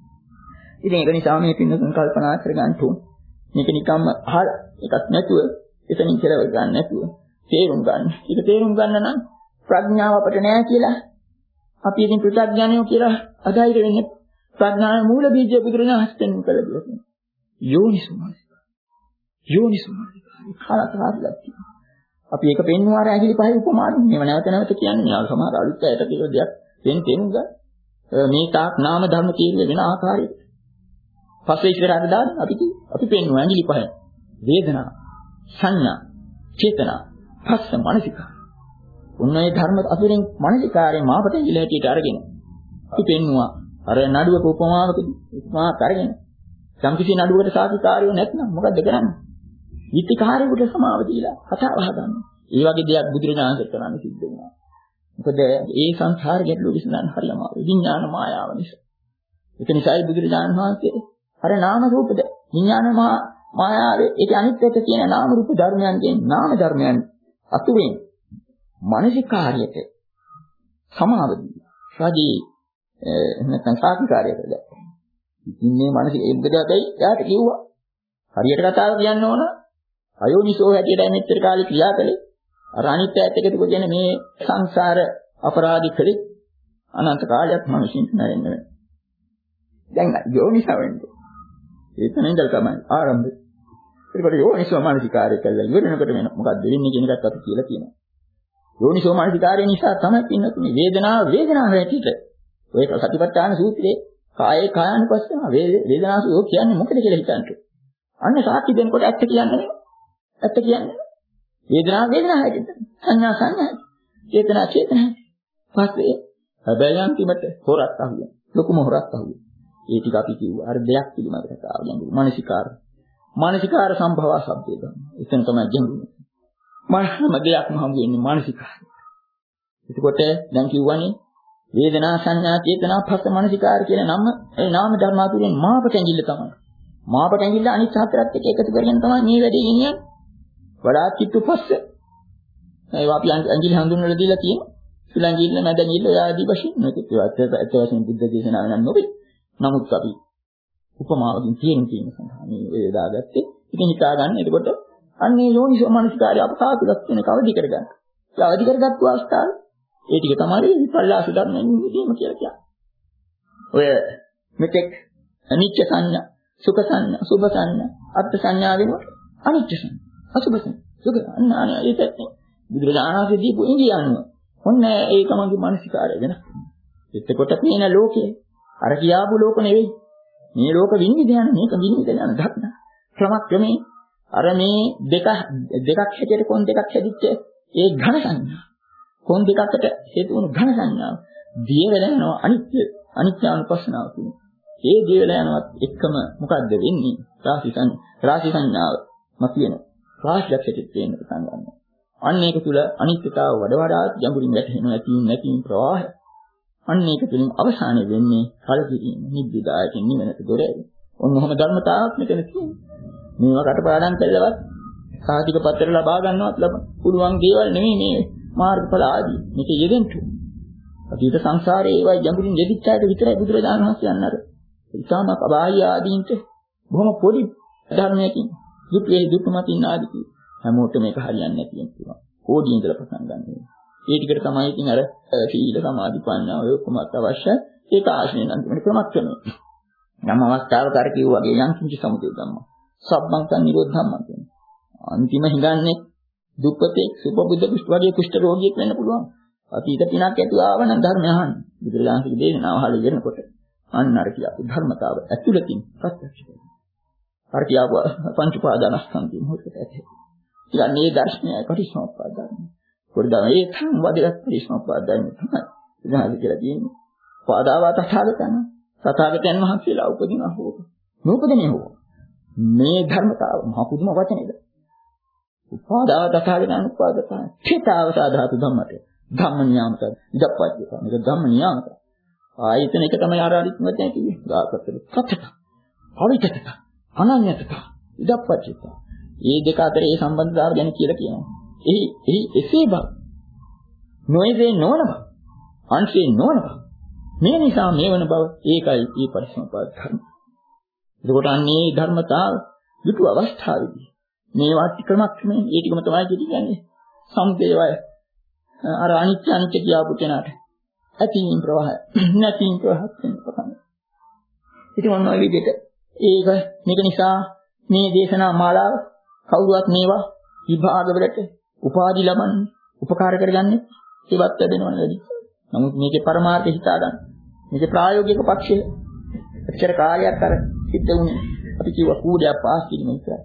ඉතින් ඒක නිසා මේ පින්නතුන් කල්පනා කරගන්න ඕන. මේක නිකම්ම අහලා එකක් නැතුව එතනින් කෙලව ගන්න නැතුව තේරුම් ගන්න. ඒක තේරුම් ගන්න නම් ප්‍රඥාව අපට නැහැ කියලා අපි ඉතින් ප්‍රත්‍යඥයෝ කියලා අධෛර්ය වෙන්නේ. ප්‍රඥාවේ මූල බීජය බුදුරජාණන් හස්තෙන් කළ දෙයක්. යෝනිසුමනසික. යෝනිසුමනසික. කාලකාරලා තියෙනවා. අපි ඒක පෙන්වුවාර ඇහිලි පහේ උපමාන. මේව නැවත නැවත කියන්නේ යා සමහර අලුත් ඇයට කියලා දෙයක් වෙන තේරුම් ගන්න. මේ තාක් නාම ධර්ම කියන්නේ වෙන ආකාරයකට. පස්සේ ඉස්සරහට දාන්න අපි අපි පෙන්වුවා ඇහිලි පහේ. වේදනා, සංඥා, චේතනා, පස්ස මනසික. උන්වයේ ධර්ම අතුරෙන් මනසිකාරයේ මාපට ඉලහැටියට අරගෙන අපි පෙන්වුවා. අර නඩුවක උපමාවකදී උපමා කරගෙන සම්කිසි නඩුවකට සාධිකාරියෝ නැත්නම් මොකද කරන්නේ? විත්තිකාරයෙකුට සමාව දීලා කතා වහ ගන්නවා. ඒ වගේ දෙයක් බුදුරජාණන් කරන්න සිද්ධ වෙනවා. මොකද ඒ සංසාර ගැටලුව විසඳන්න හරිය අමාරුයි. විඥාන මායාව නිසා. ඒක නිසායි බුදුරජාණන් වහන්සේ අර නාම රූපද විඥාන මායාවේ ඒක අනිත් පැත්ත තියෙන නාම රූප ධර්මයන්ගෙන් නාම ධර්මයන් අතුරෙන් මානසිකාරියට සමාව දීලා. සාදී නැත්නම් සාධිකාරයකට දැක්කා. ඉතින් මේ මානසික එබ්බදයි යාට කිව්වා. හරියට කතාව කියන්න ඕන අයෝනිසෝ හැටියට මෙච්චර කාලේ ක්‍රියා කළේ අර අනිත් පැත්ත එකතු කරගෙන මේ සංසාර අපරාධි කළේ අනන්ත කාලයක් මිනිසින් නැරෙන්න වෙනවා. දැන් යෝනිසෝ වෙන්නේ. ඒතන ඉඳලා තමයි ආරම්භය. ඒකට යෝනිසෝ මානසිකාරය කළා ඉවරනකොට වෙන මොකක්ද වෙන්නේ කියන එකත් අපි කියලා කියනවා. යෝනිසෝ මානසිකාරය නිසා තමයි පින්නතුනේ වේදනාව වේදනාව හැටියට ඔය සතිපට්ඨාන සූත්‍රයේ කායේ කායानुපස්සන වේදනාසෝ කියන්නේ මොකද කියලා හිතන්න. අන්න සාක්ෂි දෙනකොට ඇත්ත කියන්නේ ඇත්ත කියන්නේ වේදනාව වේදනාව හැටියට සංඥා සංඥා චේතනා චේතනා පස්සේ හැබැයි අන්තිමට හොරක් අහුවෙන ලොකුම හොරක් අහුවෙන ඒ ටික අපි කිව්වා අර දෙයක් පිළිබඳ කතාව ගැඹුරු මානසිකාර මානසිකාර සම්භව શબ્දය ගන්න. එතන තමයි ගැඹුරු. මානසිකම දෙයක්ම හමු වෙන්නේ මානසිකාර. එතකොට දැන් කිව්වනේ වේදනා සංඥා චේතනා පස්ස මානසිකාර කියන නම ඒ නාම ධර්ම අතුරෙන් මාපට ඇඟිල්ල තමයි. මාපට ඇඟිල්ල අනිත් හතරත් එක්ක එකතු කරගෙන තමයි මේ වැඩේ ගෙනියන්නේ. වඩාත් කිට්ටු පස්ස. ඒවා අපි ඇඟිලි හඳුන්වලා දීලා තියෙනවා. සුලංගිල්ල මැද ඇඟිල්ල ආදී වශයෙන් මේකත් ඇත්ත වශයෙන් බුද්ධ දේශනාව නම් නොවේ. නමුත් අපි උපමාවකින් තියෙන තියෙන සඳහා මේ දාගත්තේ. ඉතින් හිතා ගන්න. එතකොට අන්නේ යෝනිසෝ මනසිකාරය අපසාතුලක් වෙන කවදි කරගන්න. ඒ අවදි කරගත්තු අවස්ථාවේ ඒ ටික තමයි විපල්ලාස ධර්මයෙන් නිදීම කියලා කියන්නේ. ඔය මෙතෙක් අනිත්‍ය සංඥා, සුඛ සංඥා, සුභ සංඥා, අත්ථ සංඥා වෙනවා. අනිත්‍ය සංඥා, අසුභ සංඥා, සුඛ අන්න ඒකත් බුදුරජාණන් වහන්සේ දීපු ඉන්දියානුව. ඔන්න ඒකමගේ මානසිකාරය වෙනස්. එතකොට පේන ලෝකේ අර කියාපු ලෝක නෙවෙයි. මේ ලෝක විනිවිදයන් මේක විනිවිදයන් ධර්ම. ක්‍රමක්‍රමේ අර මේ දෙක දෙකක් හැටියට කොන් දෙකක් හැදිච්ච ඒ ඝන සංඥා. කොන් දෙකකට හේතු වුණු ඝන සංඥාව දිය වෙලා යනවා අනිත්‍ය අනිත්‍යානුපස්සනාව කියන්නේ. ඒ දිය වෙලා යනවත් එක්කම මොකද්ද වෙන්නේ? රාශි සංඥා රාශි සංඥාව මතියෙන රාශියක් හැටියට පේන්න පටන් ගන්නවා. අන්න ඒක තුල අනිත්‍යතාව වඩ වඩාත් ගැඹුරින් වැටහෙනවා ඇතින් නැතින් ප්‍රවාහය. අන්න ඒක තුළින් අවසානයේ වෙන්නේ කලකිරීම, නිබ්බිදායකින් නිවනට දොර ඇරෙන. ඔන්නෝම ධර්මතාවක් මෙතන තියෙනවා. මේවා කටපාඩම් කළවත් සාධික පත්‍ර ලබා ගන්නවත් ලබන පුළුවන් දේවල් නෙමෙයි මේ මාර්ගඵල ආදී. මේක යෙදෙන්න. අතීත සංසාරේ ඒවා ගැඹුරින් යෙදිච්ච අයට විතරයි බුදුරජාණන් වහන්සේ යන්නර. ඉතාමත් අබාහ්‍ය ආදීන්ට බොහොම පොඩි ධර්මයකින් දුක් වේ දුක් මතින් ආදී කි. හැමෝටම මේක හරියන්නේ නැති වෙනවා. කෝඩි ඉඳලා පටන් ගන්න. ඒ ටිකට තමයි ඉතින් අර සීල සමාධි ප්‍රඥා ඔය කොමත් අවශ්‍යයි. ඒක ආශ්‍රයෙන් අන්තිමට ක්‍රමක්‍රමයි. නම් අවස්ථාවක අර කිව්වා වගේ යම් කිසි සමුදය ධම්ම. සබ්බංකන් නිරෝධ ධම්ම කියන්නේ. අන්තිම හිඟන්නේ දුක්පතේ සුපබුද්ධ කුෂ්ඨ වගේ කුෂ්ඨ රෝගියෙක් වෙන්න පුළුවන්. අතීත පිනක් ඇතුව ආව නම් ධර්මය අහන්න. බුදුරජාණන්ගේ දේශනාව අහලා ඉගෙනකොට අන්න අර කියපු ධර්මතාව ඇතුළතින් ප්‍රත්‍යක්ෂ වෙනවා. අර කියපු පංච පාදානස්කන්ධය මොකක්ද ඇත්තේ? ඉතින් මේ දර්ශනයයි පටිච්චසමුප්පාද ධර්මය. පොඩ්ඩක් ඒ සම්වදයක් පටිච්චසමුප්පාද ධර්මය තමයි. ඉතින් කියලා කියන්නේ පාදාව තථාගතයන්. තථාගතයන් වහන්සේලා උපදිනා හෝ නූපදිනේ හෝ මේ ධර්මතාව මහ පුදුම වචනේද? උපාදාව තථාගතයන් උපාදතන. චේතාව සාධාතු ධම්මත. ධම්ම නියාමක ඉදප්පච්චය. මේක ධම්ම නියාමක. ආයතන එක තමයි අර අනිත් වචනේ කිව්වේ. ගාකතර කතක. පවිතක. අනන්‍යතක. ඉදප්පච්චය. මේ දෙක අතර ඒ සම්බන්ධතාවය ගැන කියලා කියනවා. එහි එහි එසේ බව. නොයදේ නොවන බව. අංශේ නොවන බව. මේ නිසා මේ වන බව ඒකයි මේ පරිසම්පාද ධර්ම. එතකොට අන්නේ ධර්මතාව යුතු අවස්ථාවේදී මේවා ක්‍රමක්‍රමයෙන් ඒ ටිකම තමයි කියන්නේ. සම්දේවය අර අනිත්‍ය අනිත්‍ය කියාපු කෙනාට ඇතිවීම ප්‍රවාහය නැතිවීම ප්‍රවාහයක් වෙනවා. ඉතින් මොන ඔය විදිහට ඒක මේක නිසා මේ දේශනා මාලාව කවුරුවත් මේවා විභාගවලට උපාධි ලබන්නේ උපකාර කරගන්නේ ඒවත් දෙනවනේ. නමුත් මේකේ පරමාර්ථය හිතා ගන්න. මේකේ ප්‍රායෝගික පක්ෂය එච්චර කාර්යයක් අර සිද්ධ වුණේ. අපි කිව්වා කූඩයක් පාස් කිරීම විතරයි.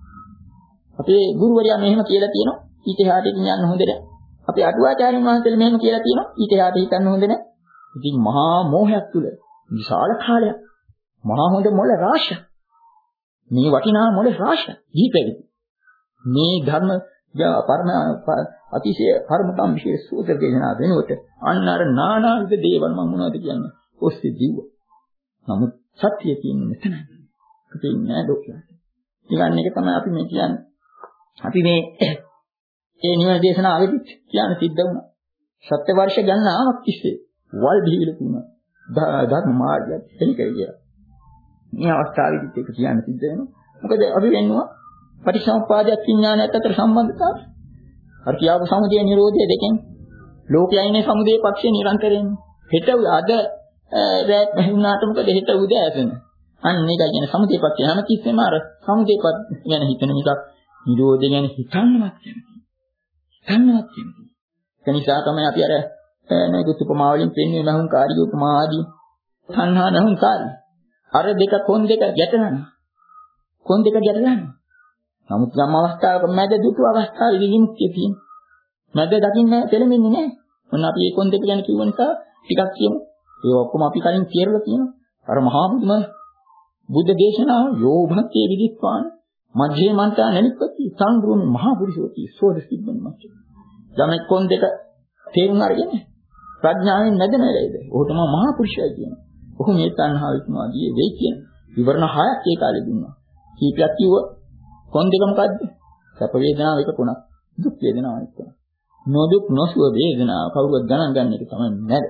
අපේ ගුරුවරයා මෙහෙම කියලා තියෙනවා. ඊට එහාට යන්න හොඳ නැහැ. අපේ අටුවාචාර්යන් වහන්සේලා මෙහෙම කියලා තියෙනවා. ඊට එහාට හිතන්න හොඳ නැහැ. ඉතින් මහා මෝහයක් තුල විශාල කාලයක් මහා හොඳ මොළ රාශියක්. මේ වටිනා මොළ රාශියක් දීපෙවි. මේ ධර්ම පරම අතිශය පරමතම් විශේෂ සූත්‍ර දේශනා වෙනුවට අන්න අර නානාවිද දේවල් මම මොනවද කියන්නේ ඔස්සේ දිව්වා. නමුත් සත්‍ය කියන්නේ මෙතනයි. අපේ නෑ ડોක්ටර්. ඊගන්න එක තමයි අපි මේ කියන්නේ. අපි මේ ඒ නිවන දේශනාවෙදිත් කියන්න සිද්ධ වුණා. සත්‍ය වර්ෂ ගණනාවක් තිස්සේ වල් දීවිල තුන ධර්ම මාර්ගය එලිකේ කියලා. මේ අවස්ථාවේදීත් ඒක කියන්න සිද්ධ වෙනවා. මොකද අපි වෙන්නවා පටිච්චසමුප්පාදයක් විඥානයත් අතර සම්බන්ධතාවය. අර කියාපු සමුදය නිරෝධය දෙකෙන් ලෝකයයිනේ සමුදය පක්ෂේ නිරන්තරයෙන් හෙට අද රැත් බහිනාට මොකද හෙට උදේ ඇතන. අන්න ඒකයි කියන්නේ සමුදය පක්ෂය හැම තිස්සෙම අර සමුදය පක්ෂ ගැන හිතන මිසක් නිරෝධය ගැන හිතන්නවත් කැමති. හිතන්නවත් කැමති. ඒ නිසා තමයි අපි අර මේක උපමා වලින් පෙන්වන්නේ නහුන් කාර්ය උපමා ආදී තණ්හා නහුන් කාර්ය. අර දෙක කොන් දෙක ගැටෙනවා. කොන් දෙක ගැටෙනවා. නමුත් යම් අවස්ථාවක මැද දුටු අවස්ථාවේ විමුක්තිය තියෙනවා. මැද දකින්න තෙලෙන්නේ නැහැ. මොන අපි ඒ කොන් දෙක ගැන කිව්ව නිසා ටිකක් කියමු. ඒ ඔක්කොම අපි කලින් කියරලා තියෙනවා. අර මහා බුදුම බුද්ධ දේශනාව යෝභක්තිය විදිත්වාන මධ්‍යේ මන්තා නැනිපති සංග්‍රෝම මහා පුරුෂෝති සෝද සිද්ධන් මාච්ච. යමෙක් කොන් දෙක තේරුම් අරගෙන ප්‍රඥාවෙන් නැදෙන වෙලේද. ඔහු තමයි මහා පුරුෂයයි කියන්නේ. ඔහු මේ තණ්හාව විසමාදී වෙයි කියන විවරණ හයක් ඒ කාලේ දුන්නා. කීපයක් කිව්වා කොන් දෙක මොකද්ද? සැප වේදනාව එක කොනක්, දුක් වේදනාව එක කොනක්. නොදුක් නොසුව වේදනාව කවුරුත් ගණන් ගන්න එක තමයි නැද.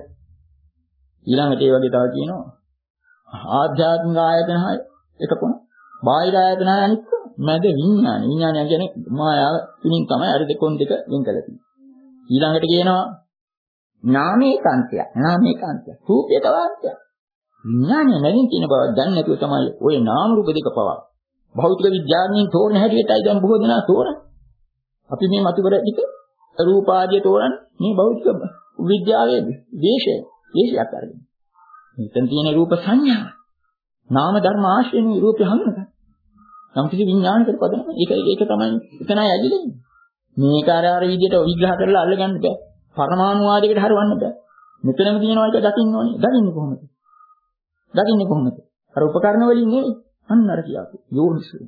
ඊළඟට ඒ වගේ තව කියනවා ආධ්‍යාත්මික ආයතන හය එක කොනක්, බාහිර ආයතන හය අනිත් කොන. මැද විඥාන. විඥානය කියන්නේ මායාව තුنين තමයි අර දෙකොන් දෙක වෙන් කරලා තියෙන්නේ. ඊළඟට කියනවා නාමේ කාන්තය. නාමේ කාන්තය. රූපේ තවාන්තය. විඥානය නැගින් කියන බව දැන් නැතුව තමයි ওই නාම රූප දෙක පවා භෞතික විද්‍යාඥයින් තෝරන හැටියටයි දැන් බොහෝ දෙනා තෝරන්නේ. අපි මේ මතුකර ටික රූප ආදිය තෝරන්නේ මේ භෞතික විද්‍යාවේ දේශය, දේශයක් අරගෙන. මෙතන තියෙන රූප සංඥාව. නාම ධර්ම ආශ්‍රයෙන් රූපය හඳුනගන්න. නම් කිසි විඥානයකට පදනම. ඒක ඒක තමයි එතනයි ඇදිලා ඉන්නේ. මේක අර අර විදිහට විග්‍රහ කරලා අල්ලගන්න බෑ. පරමාණු ආදියකට හරවන්න බෑ. මෙතනම තියෙනවා ඒක දකින්න ඕනේ. දකින්නේ කොහොමද? දකින්නේ කොහොමද? අර උපකරණ වලින් නෙවෙයි. අන්න අර කියාපු යෝනිසෝ.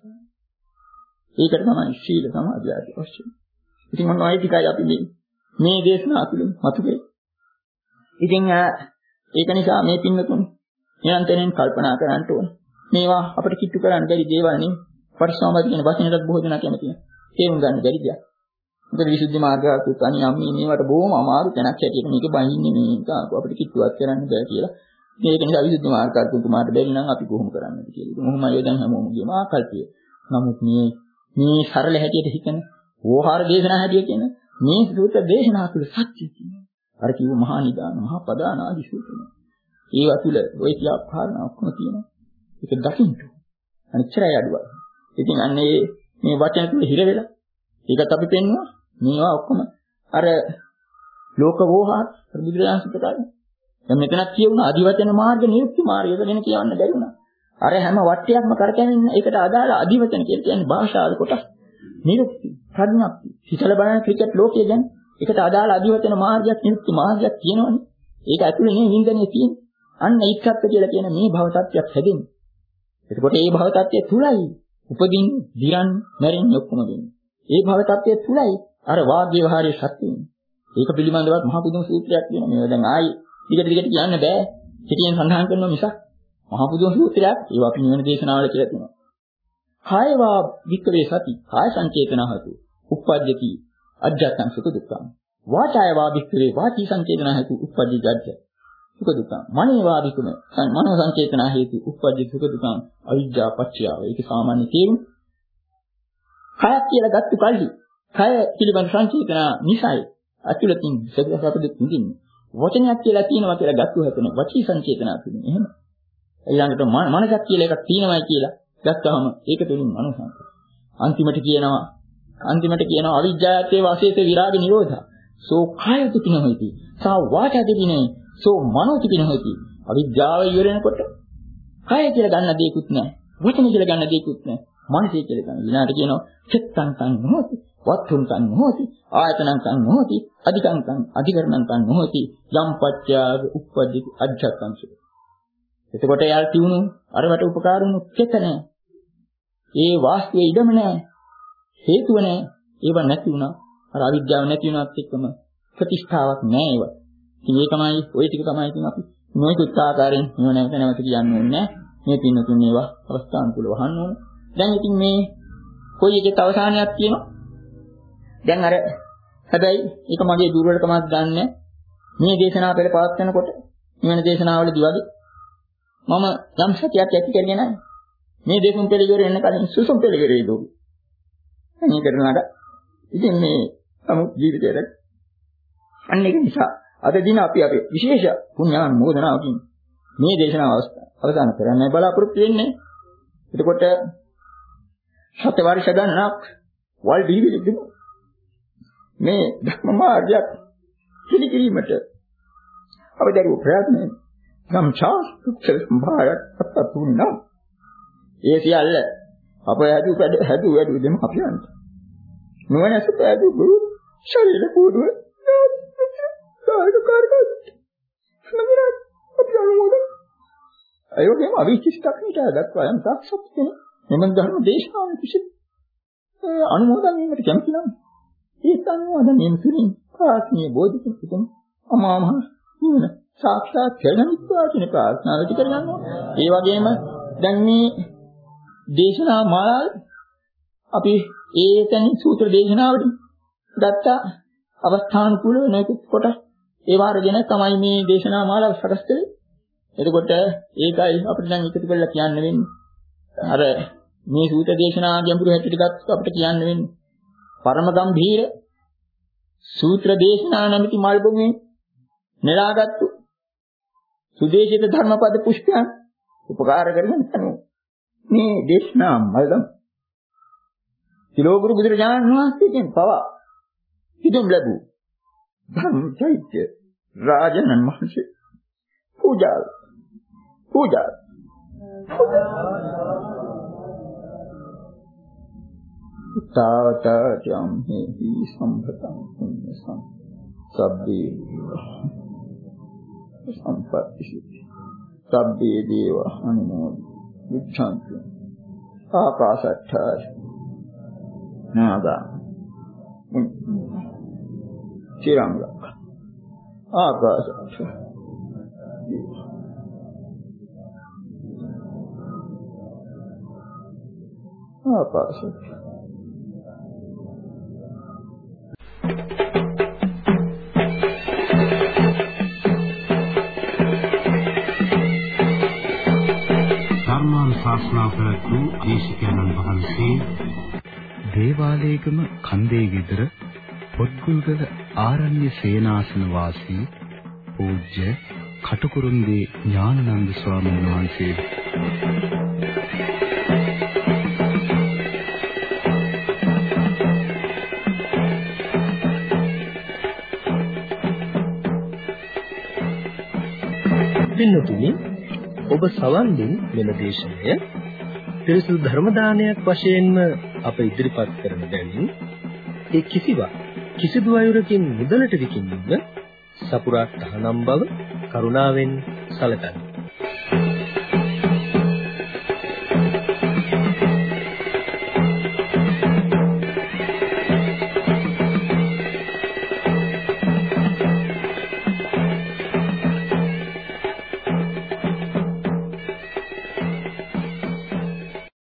ඒකට තමයි සීල සමාධි ආදී අවශ්‍යයි. ඉතින් මොන වගේ ටිකයි අපි මේ මේ දේශනා තුළින් මතුවේ. ඉතින් ඒක නිසා මේ පින්නතුන් නිරන්තරයෙන් කල්පනා කරන්න ඕන. මේවා අපිට කිට්ටු කරන්න බැරි දේවල් නෙවෙයි. පරිසමාධි කියන වචනයටත් බොහෝ දෙනා කැමතියි. තේරුම් ගන්න බැරි දෙයක්. මොකද විසුද්ධි මාර්ගයත් අනි අම්මී මේවට බොහොම අමාරු තැනක් හැටියට මේක බහින්නේ මේක අපිට කිට්ටුවක් කරන්න බෑ කියලා. මේක නිසා විසුද්ධි මාර්ගයත් තුමාට බැරි නම් අපි කොහොම කරන්නද කියලා. ඉතින් මොහොමයි දැන් හැමෝම කියම ආකල්පය. නමුත් මේ මේ සරල හැටියට හිතන ඕහාර දේශනා හැටියට කියන මේ සූත්‍ර දේශනා තුළ සත්‍ය තියෙනවා. අර කිව්ව මහා නිදාන මහා පදාන ආදී සූත්‍ර. ඒවා තුළ ওই කියා කාරණා ඔක්කොම තියෙනවා. ඒක දකින්න. අනිච්චරය අඩුවක්. ඉතින් අන්නේ මේ වචන තුළ හිර වෙලා ඒකත් අපි පෙන්නවා. මේවා ඔක්කොම අර ලෝක වෝහාර බුදුරජාණන් සුපතාරය. දැන් මෙතනක් කියුණා අධිවචන මාර්ග නිරුක්ති මාර්ගය ගැන කියවන්න බැරි වුණා. අර හැම වටයක්ම කරකැවෙන එකට අදාළ අධිවචන කියලා කියන්නේ භාෂාවේ කොටස්. නිරුක්ති, ප්‍රඥප්ති, හිතල බලන ක්‍රිකට් ලෝකයේ ගැන එකට අදාළ අධිවචන මාර්ගයක් නිරුක්ති මාර්ගයක් තියෙනවනේ. ඒක ඇතුලේ නේ වින්දනයේ තියෙන්නේ. අන්න ඒකත් කියලා කියන මේ භව tattයක් හැදෙන්නේ. එතකොට මේ භව tattය තුලයි උපදින්, දිරන්, මැරෙන්නේ ඔක්කොම වෙන්නේ. මේ භව tattය තුලයි අර වාග් ව්‍යවහාරයේ ශක්තිය වෙන්නේ. ඒක පිළිබඳවත් මහා පුදුම සූත්‍රයක් තියෙනවා. මේවා දැන් ආයි දිගට දිගට කියන්න බෑ. පිටියෙන් සඳහන් කරනවා මිසක් මහා පුදුම සූත්‍රයක්. ඒවා අපි නිවන දේශනාවල කියලා තියෙනවා. කායවා වික්‍රේ සති කාය සංචේතනහතු උප්පජ්ජති අජ්ජත්තං සුඛ දුක්ඛං වාචායවා වික්‍රේ වාචී සංචේතනහතු උප්පජ්ජති අජ්ජ සුඛ දුක්ඛං මනේවා විකුණ මනෝ සංචේතන හේතු උප්පජ්ජති සුඛ දුක්ඛං අවිජ්ජා පච්චයාව. ඒක සාමාන්‍ය තේරුම. කාය කියලා ගත්ත කල්හි කාය පිළිබඳ සංචේතන නිසයි අතුලකින් සකසප දුක් නිදින්නේ. වචනයක් කියලා තියෙනවා කියලා ගත්තු හැතන වචී සංචේතන තියෙනවා. එහෙම. ඊළඟට මනසක් කියලා එකක් තියෙනවායි කියලා ගත්තාම ඒක තුලින් මනසක්. අන්තිමට කියනවා අන්තිමට කියනවා අවිජ්ජායත්තේ වාසේත විරාග නිරෝධා. සෝ කායති පිනහොති. සා වාචාති පිනේ. සෝ මනෝති පිනහොති. අවිජ්ජාව ඉවරනකොට කාය කියලා ගන්න දෙයක්වත් නැහැ. වචන කියලා ගන්න දෙයක්වත් නැහැ. මනසේ කියලා ගන්න. ඊළඟට කියනවා චිත්තං තං නොහොති. වත්තුං තං නොහොති. ආයතනං තං නොහොති. අධිකං තං අධිකරණං තං නොහොති. යම් පච්චාග උප්පජ්ජති අජ්ජත්තං සුඛ. එතකොට යාල් තියුණු අරවට උපකාර වුණු චේතන ඒ වාස්තුවේ ඉඩම නැහැ. හේතුව නැහැ. ඒව නැති වුණා. අර අවිද්‍යාව නැති වුණාත් එක්කම ප්‍රතිෂ්ඨාවක් නැහැ ඒව. ඉතින් ඒකමයි ওই ටික තමයි ඉතින් අපි නොයෙකුත් ආකාරයෙන් මේව නැවත නැවත කියන්නේ නැහැ. මේ පින්නතුන් මේවා අවස්ථානුකූලව වහන්න ඕන. දැන් ඉතින් මේ කොයි එකේ අවසානයක් තියෙනවා. දැන් අර හැබැයි ඒක මගේ දුර්වලකමක් ගන්න මේ දේශනාව පෙළ පවත්වනකොට නිවන දේශනාවලදී වගේ මම යම් සතියක් ඇති කරගෙන නැහැ. මේ දෙකුන් පෙළ ඉවර වෙන කලින් සුසුම් පෙළ ඉවරයි දුක. මේ කරනාට ඉතින් මේ සමුත් ජීවිතයට අන්න ඒක නිසා අද දින අපි අපේ විශේෂ පුණ්‍යාන මොදනාවකින් මේ දේශනාව අවසන් කරන්න බලාපොරොත්තු වෙන්නේ. එතකොට සත්‍ය වර්ෂ ගණනක් වල් දීවිලි මේ ධර්ම මාර්ගයක් පිළිගීමට අපි දරුවෝ ප්‍රයත්නය නම් ශාස්ත්‍ර සම්භාරයක් අත්තුන්නා. ඒ සියල්ල අප හැදු හැදු වැඩි දෙම අපි යන්න. නොවනස පැදු බුදු ශරීර කෝඩුව කාර්ය කාර්යයක් නමිරා අපි අනුමෝදන්. අයෝගයම අවිචිත්තක් නිකා දක්වා යම් තාක්ෂත් කියන මෙමන් ධර්ම දේශනාවේ කිසි අනුමෝදන් වීමට කැමති නම් ඒ අනුමෝදන් වීම තුළින් ප්‍රාර්ථනීය බෝධිසත්වයන් අමා මහ නිවන සාක්ෂාත් කරගන්න ඉස්වාචන ප්‍රාර්ථනා වැඩි කරගන්නවා. ඒ වගේම දැන් මේ දේශනා මාලාව අපි ඒතන සූත්‍ර දේශනාවලින් ගත්ත අවස්ථානුකූලව නැකුත් කොට ඒ වාරගෙන තමයි මේ දේශනා මාලාව සකස් කළේ. එතකොට ඒකයි අපිට දැන් එකතු කරලා කියන්න වෙන්නේ. අර මේ සූත්‍ර දේශනා ගැඹුරු හැටියට ගත්තොත් අපිට කියන්න වෙන්නේ පරම ගම්භීර සූත්‍ර දේශනා නැමැති මල්බුමේ නෙලාගත්තු සුදේශිත ධර්මපද පුෂ්පයන් උපකාර කරගෙන යනවා. මේ දේශනා මල්ගම් තිලෝගුරු බුදුරජාණන් වහන්සේගෙන් පවා ඉදුම් ලැබූ ධර්ම චෛත්‍ය රාජනන් මහන්සිය පූජා පූජා තාවතයම් හේහි සම්පතං පුඤ්ඤසං සබ්බේ සම්පත්ති සබ්බේ දේව අනුමෝදි විච්ඡන්ති ආකාශට්ඨාය නාගා චිරංග ආකාශට්ඨාය ආකාශය ධර්මානුශාසනා ප්‍රතු දේශකයන්න් වහන්සේ දේවාලේගම කන්දේ විතර පොත්ගුල්ගල ආරණ්‍ය සේනාසන වාසී පූජ්‍ය කටුකුරුන්දී ඥානানন্দ ස්වාමීන් වහන්සේ පින්නතුනි ඔබ සවන් දුන් මෙම දේශනය පිරිසුදු ධර්ම දානයක් වශයෙන්ම අප ඉදිරිපත් කරන බැවින් ඒ කිසිවක් කිසිදු අයුරකින් මුදලට විකිණීම සපුරා තහනම් බව කරුණාවෙන් සැලකන්න.